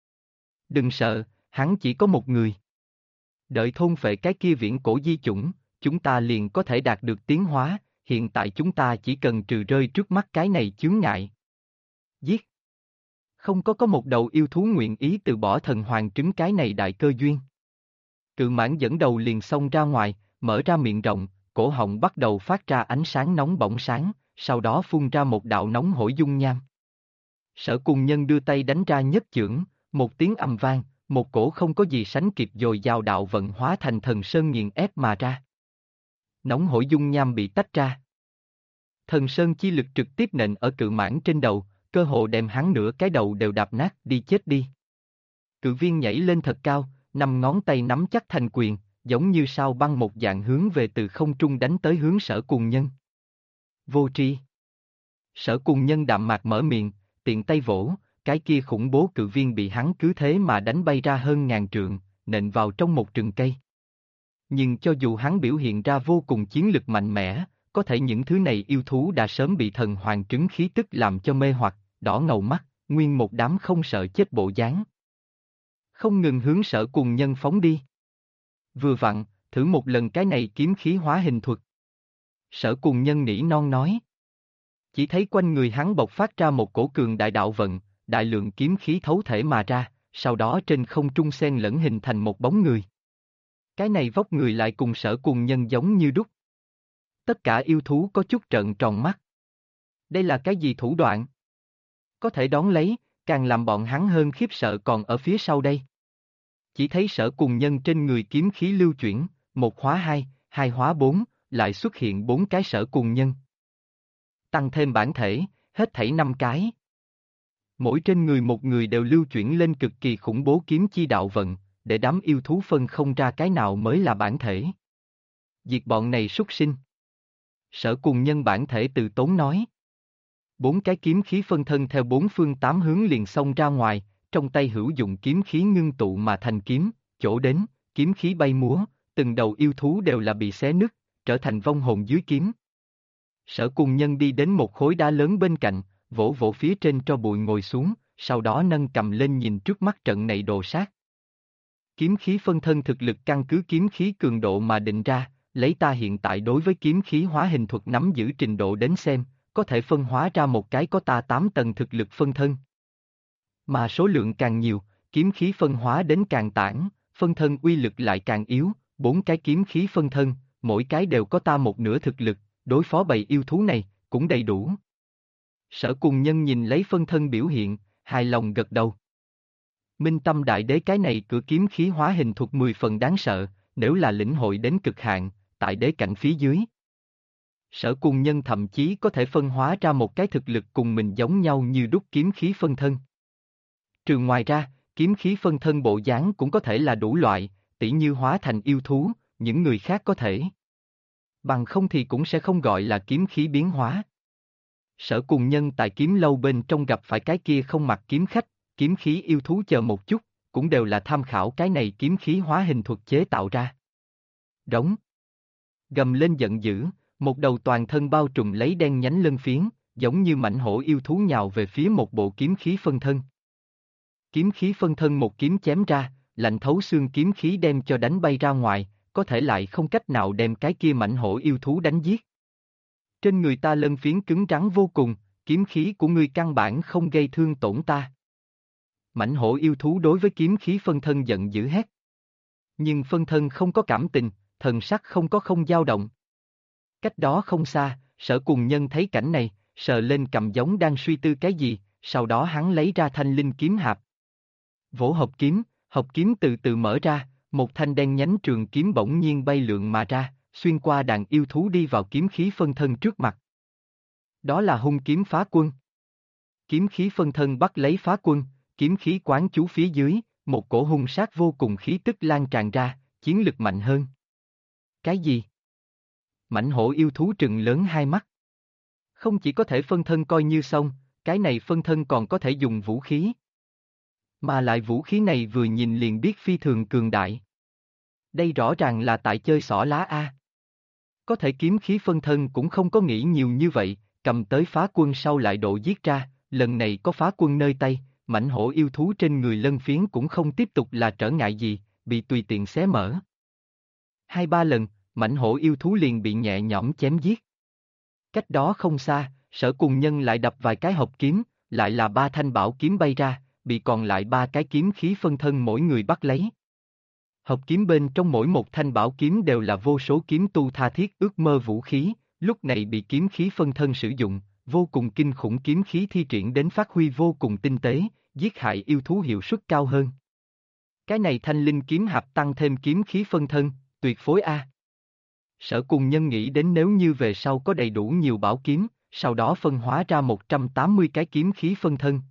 Đừng sợ, hắn chỉ có một người. Đợi thôn phệ cái kia viễn cổ di chủng, chúng ta liền có thể đạt được tiến hóa, hiện tại chúng ta chỉ cần trừ rơi trước mắt cái này chướng ngại. Giết. Không có một đầu yêu thú nguyện ý từ bỏ thần hoàng trứng cái này đại cơ duyên. Cự mãng dẫn đầu liền xông ra ngoài, mở ra miệng rộng, cổ họng bắt đầu phát ra ánh sáng nóng bỏng sáng, sau đó phun ra một đạo nóng hổi dung nham. Sở Cùng Nhân đưa tay đánh ra nhất chưởng, một tiếng ầm vang, một cổ không có gì sánh kịp dồi dào đạo vận hóa thành thần sơn nghiền ép mà ra. Nóng hổi dung nham bị tách ra. Thần sơn chi lực trực tiếp nện ở cự mãng trên đầu, cơ hồ đem hắn nửa cái đầu đều đạp nát, đi chết đi. Cự viên nhảy lên thật cao, năm ngón tay nắm chắc thành quyền, giống như sao băng một dạng hướng về từ không trung đánh tới hướng Sở Cùng Nhân. Vô tri. Sở Cùng Nhân đạm mạc mở miệng, tiện tay vỗ, cái kia khủng bố cự viên bị hắn cứ thế mà đánh bay ra hơn ngàn trượng, nện vào trong một rừng cây. Nhưng cho dù hắn biểu hiện ra vô cùng chiến lực mạnh mẽ, có thể những thứ này yêu thú đã sớm bị thần hoàng trứng khí tức làm cho mê hoặc, đỏ ngầu mắt, nguyên một đám không sợ chết bộ dáng. Không ngừng hướng Sở Cùng Nhân phóng đi. Vừa vặn, thử một lần cái này kiếm khí hóa hình thuật. Sở Cùng Nhân nỉ non nói. Chỉ thấy quanh người hắn bộc phát ra một cổ cường đại đạo vận, đại lượng kiếm khí thấu thể mà ra, sau đó trên không trung xen lẫn hình thành một bóng người. Cái này vóc người lại cùng Sở Cùng Nhân giống như đúc. Tất cả yêu thú có chút trợn tròn mắt. Đây là cái gì thủ đoạn? Có thể đón lấy, càng làm bọn hắn hơn khiếp sợ còn ở phía sau đây. Chỉ thấy Sở Cùng Nhân trên người kiếm khí lưu chuyển, một hóa hai, hai hóa bốn, lại xuất hiện bốn cái Sở Cùng Nhân. Tăng thêm bản thể, hết thảy 5 cái. Mỗi trên người một người đều lưu chuyển lên cực kỳ khủng bố kiếm chi đạo vận, để đám yêu thú phân không ra cái nào mới là bản thể. Diệt bọn này súc sinh. Sở Cùng Nhân bản thể từ tốn nói. Bốn cái kiếm khí phân thân theo bốn phương tám hướng liền xông ra ngoài, trong tay hữu dụng kiếm khí ngưng tụ mà thành kiếm, chỗ đến, kiếm khí bay múa, từng đầu yêu thú đều là bị xé nứt, trở thành vong hồn dưới kiếm. Sở Cùng Nhân đi đến một khối đá lớn bên cạnh, vỗ vỗ phía trên tro bụi ngồi xuống, sau đó nâng cầm lên nhìn trước mắt trận này đồ sát. Kiếm khí phân thân thực lực căn cứ kiếm khí cường độ mà định ra, lấy ta hiện tại đối với kiếm khí hóa hình thuật nắm giữ trình độ đến xem, có thể phân hóa ra một cái có ta 8 tầng thực lực phân thân. Mà số lượng càng nhiều, kiếm khí phân hóa đến càng tản, phân thân uy lực lại càng yếu, 4 cái kiếm khí phân thân, mỗi cái đều có ta một nửa thực lực, đối phó bầy yêu thú này, cũng đầy đủ. Sở Cùng Nhân nhìn lấy phân thân biểu hiện, hài lòng gật đầu. Minh Tâm Đại Đế cái này cửa kiếm khí hóa hình thuật 10 phần đáng sợ, nếu là lĩnh hội đến cực hạn, tại đế cảnh phía dưới. Sở Cùng Nhân thậm chí có thể phân hóa ra một cái thực lực cùng mình giống nhau như đúc kiếm khí phân thân. Trừ ngoài ra, kiếm khí phân thân bộ dáng cũng có thể là đủ loại, tỉ như hóa thành yêu thú, những người khác có thể. Bằng không thì cũng sẽ không gọi là kiếm khí biến hóa. Sở Cùng Nhân tại kiếm lâu bên trong gặp phải cái kia không mặc kiếm khách, kiếm khí yêu thú chờ một chút, cũng đều là tham khảo cái này kiếm khí hóa hình thuật chế tạo ra. Đống. Gầm lên giận dữ, một đầu toàn thân bao trùm lấy đen nhánh lân phiến, giống như mãnh hổ yêu thú nhào về phía một bộ kiếm khí phân thân. Kiếm khí phân thân một kiếm chém ra, lạnh thấu xương kiếm khí đem cho đánh bay ra ngoài, có thể lại không cách nào đem cái kia mãnh hổ yêu thú đánh giết. Trên người ta lân phiến cứng rắn vô cùng, kiếm khí của ngươi căn bản không gây thương tổn ta. Mãnh hổ yêu thú đối với kiếm khí phân thân giận dữ hét. Nhưng phân thân không có cảm tình, thần sắc không dao động. Cách đó không xa, Sở Cùng Nhân thấy cảnh này, sờ lên cầm giống đang suy tư cái gì, sau đó hắn lấy ra thanh linh kiếm hạp. Vỗ hộp kiếm từ từ mở ra, một thanh đen nhánh trường kiếm bỗng nhiên bay lượn mà ra, xuyên qua đàn yêu thú đi vào kiếm khí phân thân trước mặt. Đó là hung kiếm phá quân. Kiếm khí phân thân bắt lấy phá quân, kiếm khí quán chú phía dưới, một cổ hung sát vô cùng khí tức lan tràn ra, chiến lực mạnh hơn. Cái gì? Mãnh hổ yêu thú trừng lớn hai mắt. Không chỉ có thể phân thân coi như xong, cái này phân thân còn có thể dùng vũ khí. Mà lại vũ khí này vừa nhìn liền biết phi thường cường đại. Đây rõ ràng là tại chơi xỏ lá A. Có thể kiếm khí phân thân cũng không có nghĩ nhiều như vậy, cầm tới phá quân sau lại độ giết ra, lần này có phá quân nơi tay, mãnh hổ yêu thú trên người lân phiến cũng không tiếp tục là trở ngại gì, bị tùy tiện xé mở. 2-3 lần, mãnh hổ yêu thú liền bị nhẹ nhõm chém giết. Cách đó không xa, Sở Cùng Nhân lại đập vài cái hộp kiếm, lại là 3 thanh bảo kiếm bay ra, bị còn lại 3 cái kiếm khí phân thân mỗi người bắt lấy. Hộp kiếm bên trong mỗi một thanh bảo kiếm đều là vô số kiếm tu tha thiết ước mơ vũ khí, lúc này bị kiếm khí phân thân sử dụng, vô cùng kinh khủng kiếm khí thi triển đến phát huy vô cùng tinh tế, giết hại yêu thú hiệu suất cao hơn. Cái này thanh linh kiếm hạp tăng thêm kiếm khí phân thân, tuyệt phối A. Sở Cùng Nhân nghĩ đến nếu như về sau có đầy đủ nhiều bảo kiếm, sau đó phân hóa ra 180 cái kiếm khí phân thân.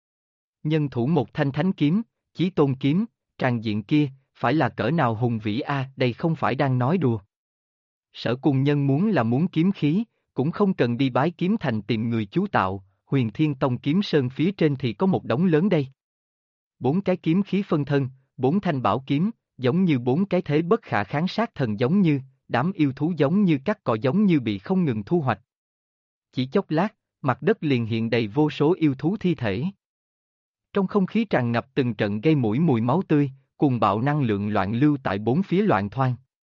Nhân thủ một thanh thánh kiếm, chí tôn kiếm, tràng diện kia, phải là cỡ nào hùng vĩ A, đây không phải đang nói đùa. Sở Cùng Nhân muốn là muốn kiếm khí, cũng không cần đi bái kiếm thành tìm người chú tạo, Huyền Thiên Tông kiếm sơn phía trên thì có một đống lớn đây. 4 cái kiếm khí phân thân, 4 thanh bảo kiếm, giống như 4 cái thế bất khả kháng sát thần giống như, đám yêu thú giống như cắt cỏ giống như bị không ngừng thu hoạch. Chỉ chốc lát, mặt đất liền hiện đầy vô số yêu thú thi thể. Trong không khí tràn ngập từng trận gây mũi mùi máu tươi, cùng bạo năng lượng loạn lưu tại bốn phía loạn thoang.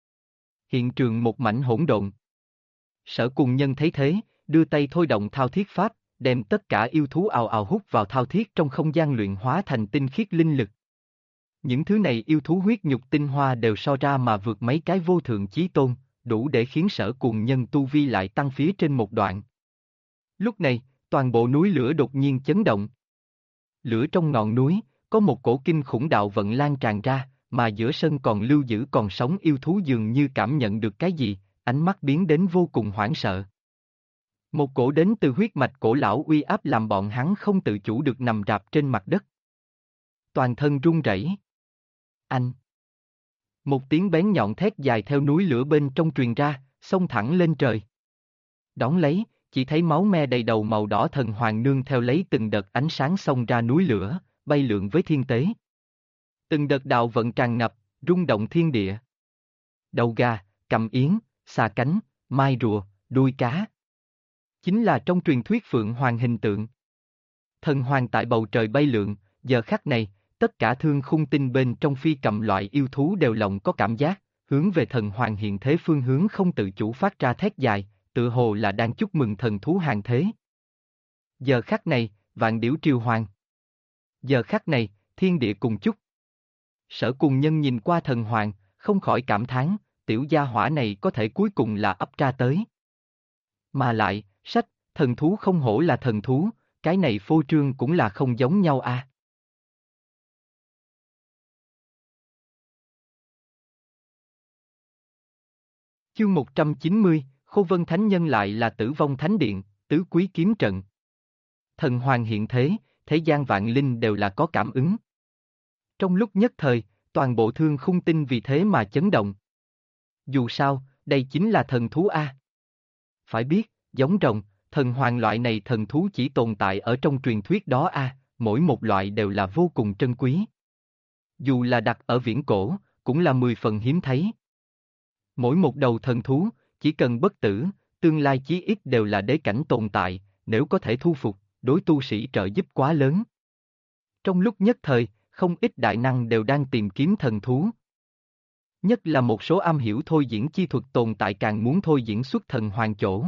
Hiện trường một mảnh hỗn độn. Sở Cùng Nhân thấy thế, đưa tay thôi động thao thiết pháp, đem tất cả yêu thú ào ào hút vào thao thiết trong không gian luyện hóa thành tinh khiết linh lực. Những thứ này yêu thú huyết nhục tinh hoa đều so ra mà vượt mấy cái vô thượng chí tôn, đủ để khiến Sở Cuồng Nhân tu vi lại tăng phía trên một đoạn. Lúc này, toàn bộ núi lửa đột nhiên chấn động. Lửa trong ngọn núi, có một cổ kinh khủng đạo vận lan tràn ra, mà giữa sân còn lưu giữ còn sống yêu thú dường như cảm nhận được cái gì, ánh mắt biến đến vô cùng hoảng sợ. Một cổ đến từ huyết mạch cổ lão uy áp làm bọn hắn không tự chủ được nằm rạp trên mặt đất. Toàn thân run rẩy. Anh! Một tiếng bén nhọn thét dài theo núi lửa bên trong truyền ra, xông thẳng lên trời. Đón lấy, chỉ thấy máu me đầy đầu màu đỏ thần hoàng nương theo lấy từng đợt ánh sáng xông ra núi lửa, bay lượn với thiên tế. Từng đợt đạo vận tràn ngập, rung động thiên địa. Đầu gà, cầm yến, xà cánh, mai rùa, đuôi cá. Chính là trong truyền thuyết Phượng Hoàng hình tượng. Thần hoàng tại bầu trời bay lượn, giờ khắc này, tất cả thương khung tinh bên trong phi cầm loại yêu thú đều lòng có cảm giác, hướng về thần hoàng hiện thế phương hướng không tự chủ phát ra thét dài, tự hồ là đang chúc mừng thần thú hàng thế. Giờ khắc này, vạn điểu triều hoàng. Giờ khắc này, thiên địa cùng chúc. Sở Cuồng Nhân nhìn qua thần hoàng, không khỏi cảm thán, tiểu gia hỏa này có thể cuối cùng là ấp ra tới. Mà lại, sách, thần thú không hổ là thần thú, cái này phô trương cũng là không giống nhau a. Chương 190, Khô Vân Thánh Nhân lại là Tử Vong Thánh Điện, tứ quý kiếm trận. Thần hoàng hiện thế, thế gian vạn linh đều là có cảm ứng. Trong lúc nhất thời, toàn bộ thương khung tinh vì thế mà chấn động. Dù sao, đây chính là thần thú A. Phải biết, giống rồng, thần hoàng loại này thần thú chỉ tồn tại ở trong truyền thuyết đó A, mỗi một loại đều là vô cùng trân quý. Dù là đặt ở viễn cổ, cũng là 10 phần hiếm thấy. Mỗi một đầu thần thú, chỉ cần bất tử, tương lai chí ít đều là đế cảnh tồn tại, nếu có thể thu phục, đối tu sĩ trợ giúp quá lớn. Trong lúc nhất thời, không ít đại năng đều đang tìm kiếm thần thú. Nhất là một số am hiểu thôi diễn chi thuật tồn tại càng muốn thôi diễn xuất thần hoàng chỗ.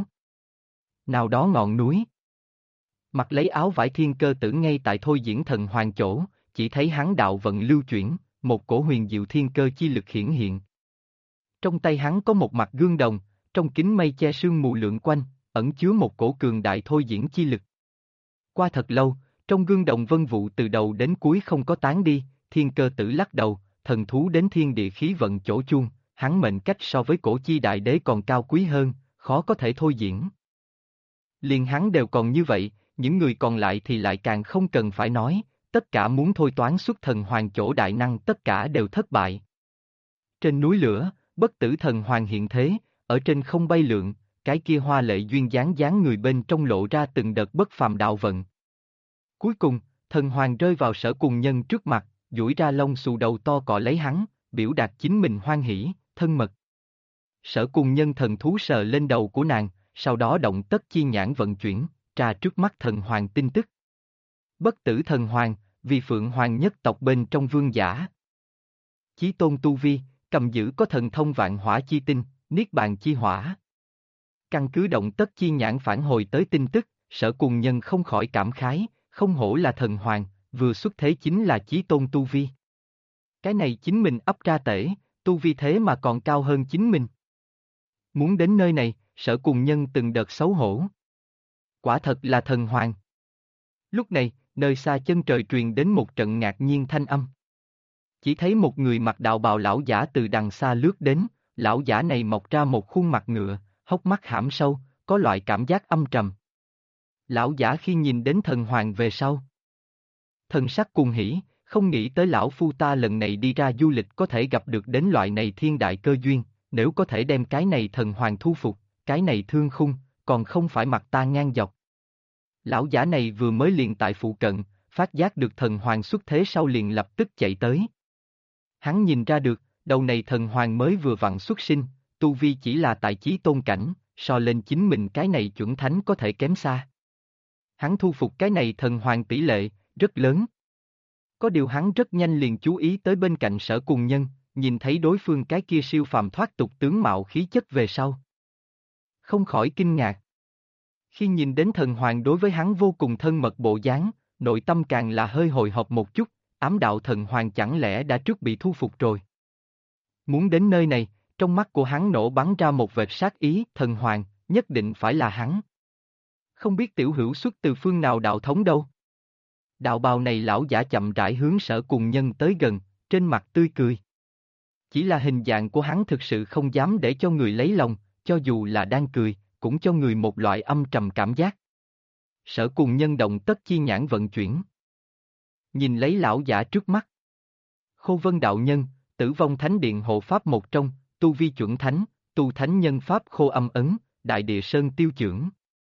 Nào đó ngọn núi. Mặc lấy áo vải thiên cơ tử ngay tại thôi diễn thần hoàng chỗ, chỉ thấy hắn đạo vận lưu chuyển, một cổ huyền diệu thiên cơ chi lực hiển hiện. Trong tay hắn có một mặt gương đồng, trong kính mây che sương mù lượn quanh, ẩn chứa một cổ cường đại thôi diễn chi lực. Qua thật lâu, trong gương đồng vân vụ từ đầu đến cuối không có tán đi, thiên cơ tử lắc đầu, thần thú đến thiên địa khí vận chỗ chuông, hắn mệnh cách so với cổ chi đại đế còn cao quý hơn, khó có thể thôi diễn. Liền hắn đều còn như vậy, những người còn lại thì lại càng không cần phải nói, tất cả muốn thôi toán xuất thần hoàng chỗ đại năng tất cả đều thất bại. Trên núi lửa, bất tử thần hoàng hiện thế, ở trên không bay lượn, cái kia hoa lệ duyên dáng dáng người bên trong lộ ra từng đợt bất phàm đạo vận. Cuối cùng, thần hoàng rơi vào Sở Cuồng Nhân trước mặt, duỗi ra lông xù đầu to cọ lấy hắn, biểu đạt chính mình hoan hỉ, thân mật. Sở Cuồng Nhân thần thú sờ lên đầu của nàng, sau đó động tất chi nhãn vận chuyển, tra trước mắt thần hoàng tin tức. Bất tử thần hoàng, vì Phượng Hoàng nhất tộc bên trong vương giả. Chí tôn tu vi, cầm giữ có thần thông vạn hỏa chi tinh, niết bàn chi hỏa. Căn cứ động tất chi nhãn phản hồi tới tin tức, Sở Cuồng Nhân không khỏi cảm khái, không hổ là thần hoàng, vừa xuất thế chính là chí tôn tu vi. Cái này chính mình ấp ra tể, tu vi thế mà còn cao hơn chính mình. Muốn đến nơi này, Sở Cuồng Nhân từng đợt xấu hổ. Quả thật là thần hoàng. Lúc này, nơi xa chân trời truyền đến một trận ngạc nhiên thanh âm. Chỉ thấy một người mặc đạo bào lão giả từ đằng xa lướt đến, lão giả này mọc ra một khuôn mặt ngựa, hốc mắt hãm sâu, có loại cảm giác âm trầm. Lão giả khi nhìn đến thần hoàng về sau. Thần sắc cuồng hỉ, không nghĩ tới lão phu ta lần này đi ra du lịch có thể gặp được đến loại này thiên đại cơ duyên, nếu có thể đem cái này thần hoàng thu phục, cái này thương khung, còn không phải mặt ta ngang dọc. Lão giả này vừa mới liền tại phụ cận, phát giác được thần hoàng xuất thế sau liền lập tức chạy tới. Hắn nhìn ra được, đầu này thần hoàng mới vừa vặn xuất sinh, tu vi chỉ là tại chí tôn cảnh, so lên chính mình cái này chuẩn thánh có thể kém xa. Hắn thu phục cái này thần hoàng tỷ lệ, rất lớn. Có điều hắn rất nhanh liền chú ý tới bên cạnh Sở Cuồng Nhân, nhìn thấy đối phương cái kia siêu phàm thoát tục tướng mạo khí chất về sau. Không khỏi kinh ngạc. Khi nhìn đến thần hoàng đối với hắn vô cùng thân mật bộ dáng, nội tâm càng là hơi hồi hộp một chút, ám đạo thần hoàng chẳng lẽ đã trước bị thu phục rồi. Muốn đến nơi này, trong mắt của hắn nổ bắn ra một vệt sát ý, thần hoàng, nhất định phải là hắn. Không biết tiểu hữu xuất từ phương nào đạo thống đâu. Đạo bào này lão giả chậm rãi hướng Sở Cùng Nhân tới gần, trên mặt tươi cười. Chỉ là hình dạng của hắn thực sự không dám để cho người lấy lòng, cho dù là đang cười, cũng cho người một loại âm trầm cảm giác. Sở Cùng Nhân động tất chi nhãn vận chuyển. Nhìn lấy lão giả trước mắt. Khô Vân đạo nhân, Tử Vong Thánh Điện hộ pháp một trong, tu vi chuẩn thánh, tu thánh nhân pháp Khô Âm Ấn, Đại Địa Sơn tiêu chưởng.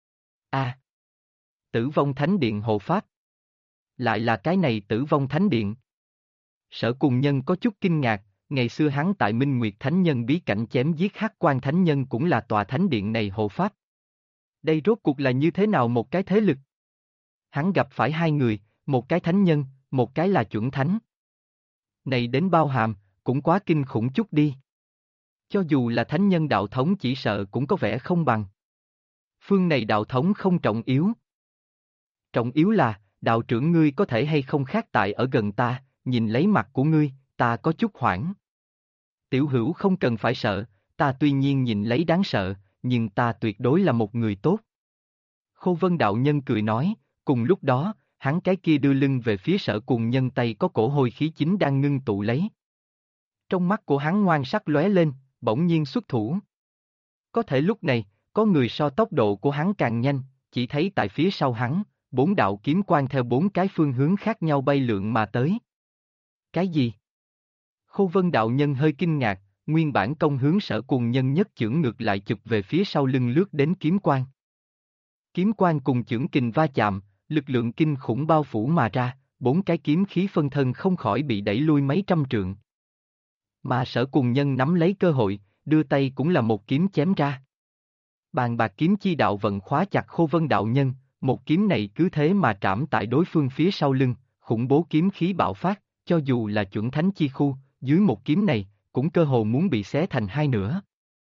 Tử Vong Thánh Điện hộ pháp. Lại là cái này Tử Vong Thánh Điện. Sở Cùng Nhân có chút kinh ngạc, ngày xưa hắn tại Minh Nguyệt Thánh Nhân bí cảnh chém giết Hắc Quan Thánh Nhân cũng là tòa thánh điện này hộ pháp. Đây rốt cuộc là như thế nào một cái thế lực? Hắn gặp phải hai người, một cái thánh nhân, một cái là chuẩn thánh. Này đến bao hàm, cũng quá kinh khủng chút đi. Cho dù là thánh nhân đạo thống chỉ sợ cũng có vẻ không bằng. Phương này đạo thống không trọng yếu. Trọng yếu là, đạo trưởng ngươi có thể hay không khác tại ở gần ta, nhìn lấy mặt của ngươi, ta có chút hoảng. Tiểu hữu không cần phải sợ, ta tuy nhiên nhìn lấy đáng sợ, nhưng ta tuyệt đối là một người tốt. Khô Vân đạo nhân cười nói, cùng lúc đó, hắn cái kia đưa lưng về phía Sở Cùng Nhân tay có cổ hôi khí chính đang ngưng tụ lấy. Trong mắt của hắn ngoan sắc lóe lên, bỗng nhiên xuất thủ. Có thể lúc này, có người so tốc độ của hắn càng nhanh, chỉ thấy tại phía sau hắn, 4 đạo kiếm quang theo 4 cái phương hướng khác nhau bay lượn mà tới. Cái gì? Khô Vân đạo nhân hơi kinh ngạc, nguyên bản công hướng Sở Cùng Nhân nhất chưởng ngược lại chụp về phía sau lưng lướt đến kiếm quang. Kiếm quang cùng chưởng kình va chạm, lực lượng kinh khủng bao phủ mà ra, 4 cái kiếm khí phân thân không khỏi bị đẩy lui mấy trăm trượng. Mà Sở Cùng Nhân nắm lấy cơ hội, đưa tay cũng là một kiếm chém ra. Bàn bạc kiếm chi đạo vận khóa chặt Khô Vân đạo nhân, một kiếm này cứ thế mà trảm tại đối phương phía sau lưng, khủng bố kiếm khí bạo phát, cho dù là chuẩn thánh chi khu, dưới một kiếm này, cũng cơ hồ muốn bị xé thành hai nửa.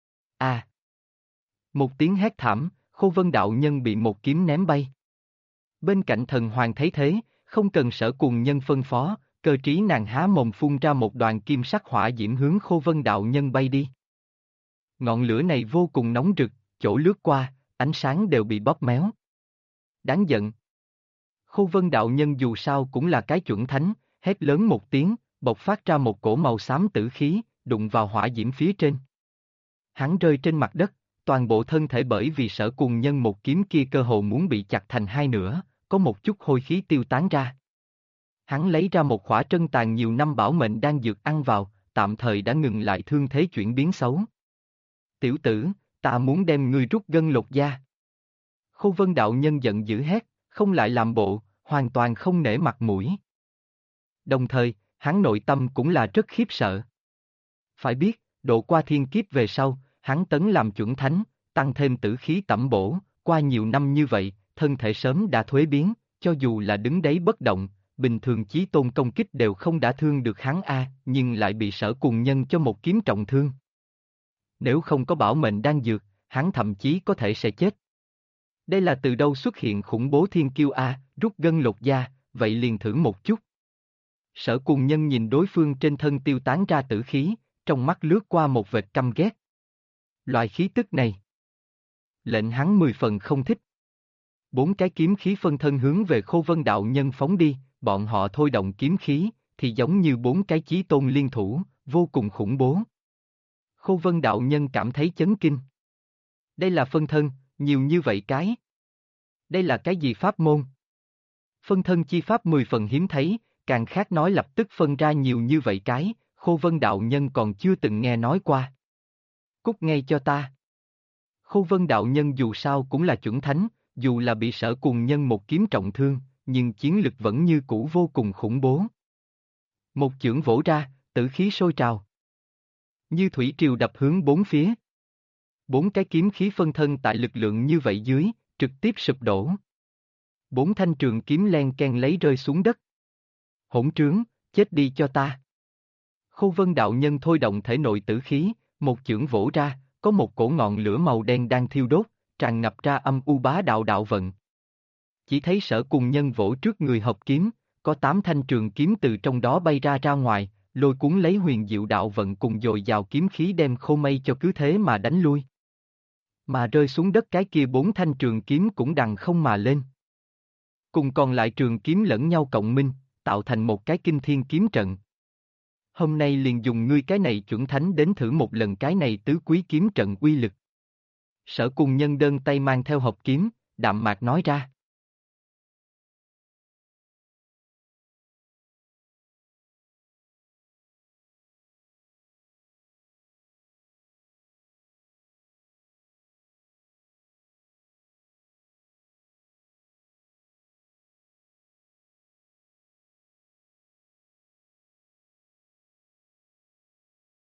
Một tiếng hét thảm, Khô Vân đạo nhân bị một kiếm ném bay. Bên cạnh thần hoàng thấy thế, không cần Sở Cùng Nhân phân phó, cơ trí nàng há mồm phun ra một đoàn kim sắc hỏa diễm hướng Khô Vân đạo nhân bay đi. Ngọn lửa này vô cùng nóng rực, chỗ lướt qua, ánh sáng đều bị bóp méo. Đáng giận. Khô Vân đạo nhân dù sao cũng là cái chuẩn thánh, hét lớn một tiếng, bộc phát ra một cổ màu xám tử khí, đụng vào hỏa diễm phía trên. Hắn rơi trên mặt đất, toàn bộ thân thể bởi vì Sở Cùng Nhân một kiếm kia cơ hồ muốn bị chặt thành hai nửa, có một chút hôi khí tiêu tán ra. Hắn lấy ra một khỏa trân tàn nhiều năm bảo mệnh đang dược ăn vào, tạm thời đã ngừng lại thương thế chuyển biến xấu. Tiểu tử, ta muốn đem ngươi rút gân lột da. Khô Vân đạo nhân giận dữ hét, không lại làm bộ, hoàn toàn không nể mặt mũi. Đồng thời, hắn nội tâm cũng là rất khiếp sợ. Phải biết, độ qua thiên kiếp về sau, hắn tấn làm chuẩn thánh, tăng thêm tử khí tẩm bổ, qua nhiều năm như vậy, thân thể sớm đã thuế biến, cho dù là đứng đấy bất động, bình thường chí tôn công kích đều không đả thương được hắn nhưng lại bị Sở Cùng Nhân cho một kiếm trọng thương. Nếu không có bảo mệnh đan dược, hắn thậm chí có thể sẽ chết. Đây là từ đâu xuất hiện khủng bố thiên kiêu rút gân lột da, vậy liền thử một chút. Sở Cùng Nhân nhìn đối phương trên thân tiêu tán ra tử khí, trong mắt lướt qua một vệt căm ghét. Loại khí tức này, lệnh hắn 10 phần không thích. 4 cái kiếm khí phân thân hướng về Khô Vân đạo nhân phóng đi, bọn họ thôi động kiếm khí, thì giống như 4 cái chí tôn liên thủ, vô cùng khủng bố. Khô Vân đạo nhân cảm thấy chấn kinh. Đây là phân thân, nhiều như vậy cái. Đây là cái gì pháp môn? Phân thân chi pháp 10 phần hiếm thấy, càng khác nói lập tức phân ra nhiều như vậy cái, Khô Vân đạo nhân còn chưa từng nghe nói qua. Cút ngay cho ta. Khô Vân đạo nhân dù sao cũng là chuẩn thánh, dù là bị Sở Cùng Nhân một kiếm trọng thương, nhưng chiến lực vẫn như cũ vô cùng khủng bố. Một chưởng vỗ ra, tử khí sôi trào. Như thủy triều đập hướng bốn phía. 4 cái kiếm khí phân thân tại lực lượng như vậy dưới, trực tiếp sụp đổ. 4 thanh trường kiếm len ken lấy rơi xuống đất. Hỗn trướng, chết đi cho ta. Khô Vân đạo nhân thôi động thể nội tử khí, một chưởng vỗ ra, có một cổ ngọn lửa màu đen đang thiêu đốt, tràn ngập ra âm u bá đạo đạo vận. Chỉ thấy Sở Cùng Nhân vỗ trước người hợp kiếm, có 8 thanh trường kiếm từ trong đó bay ra ngoài, lôi cuốn lấy huyền diệu đạo vận cùng dồi dào kiếm khí đem Khô Mây cho cứ thế mà đánh lui. Mà rơi xuống đất cái kia 4 thanh trường kiếm cũng đằng không mà lên. Cùng còn lại trường kiếm lẫn nhau cộng minh, tạo thành một cái kinh thiên kiếm trận. Hôm nay liền dùng ngươi cái này chuẩn thánh đến thử một lần cái này tứ quý kiếm trận uy lực. Sở Cùng Nhân đơn tay mang theo hộp kiếm, đạm mạc nói ra.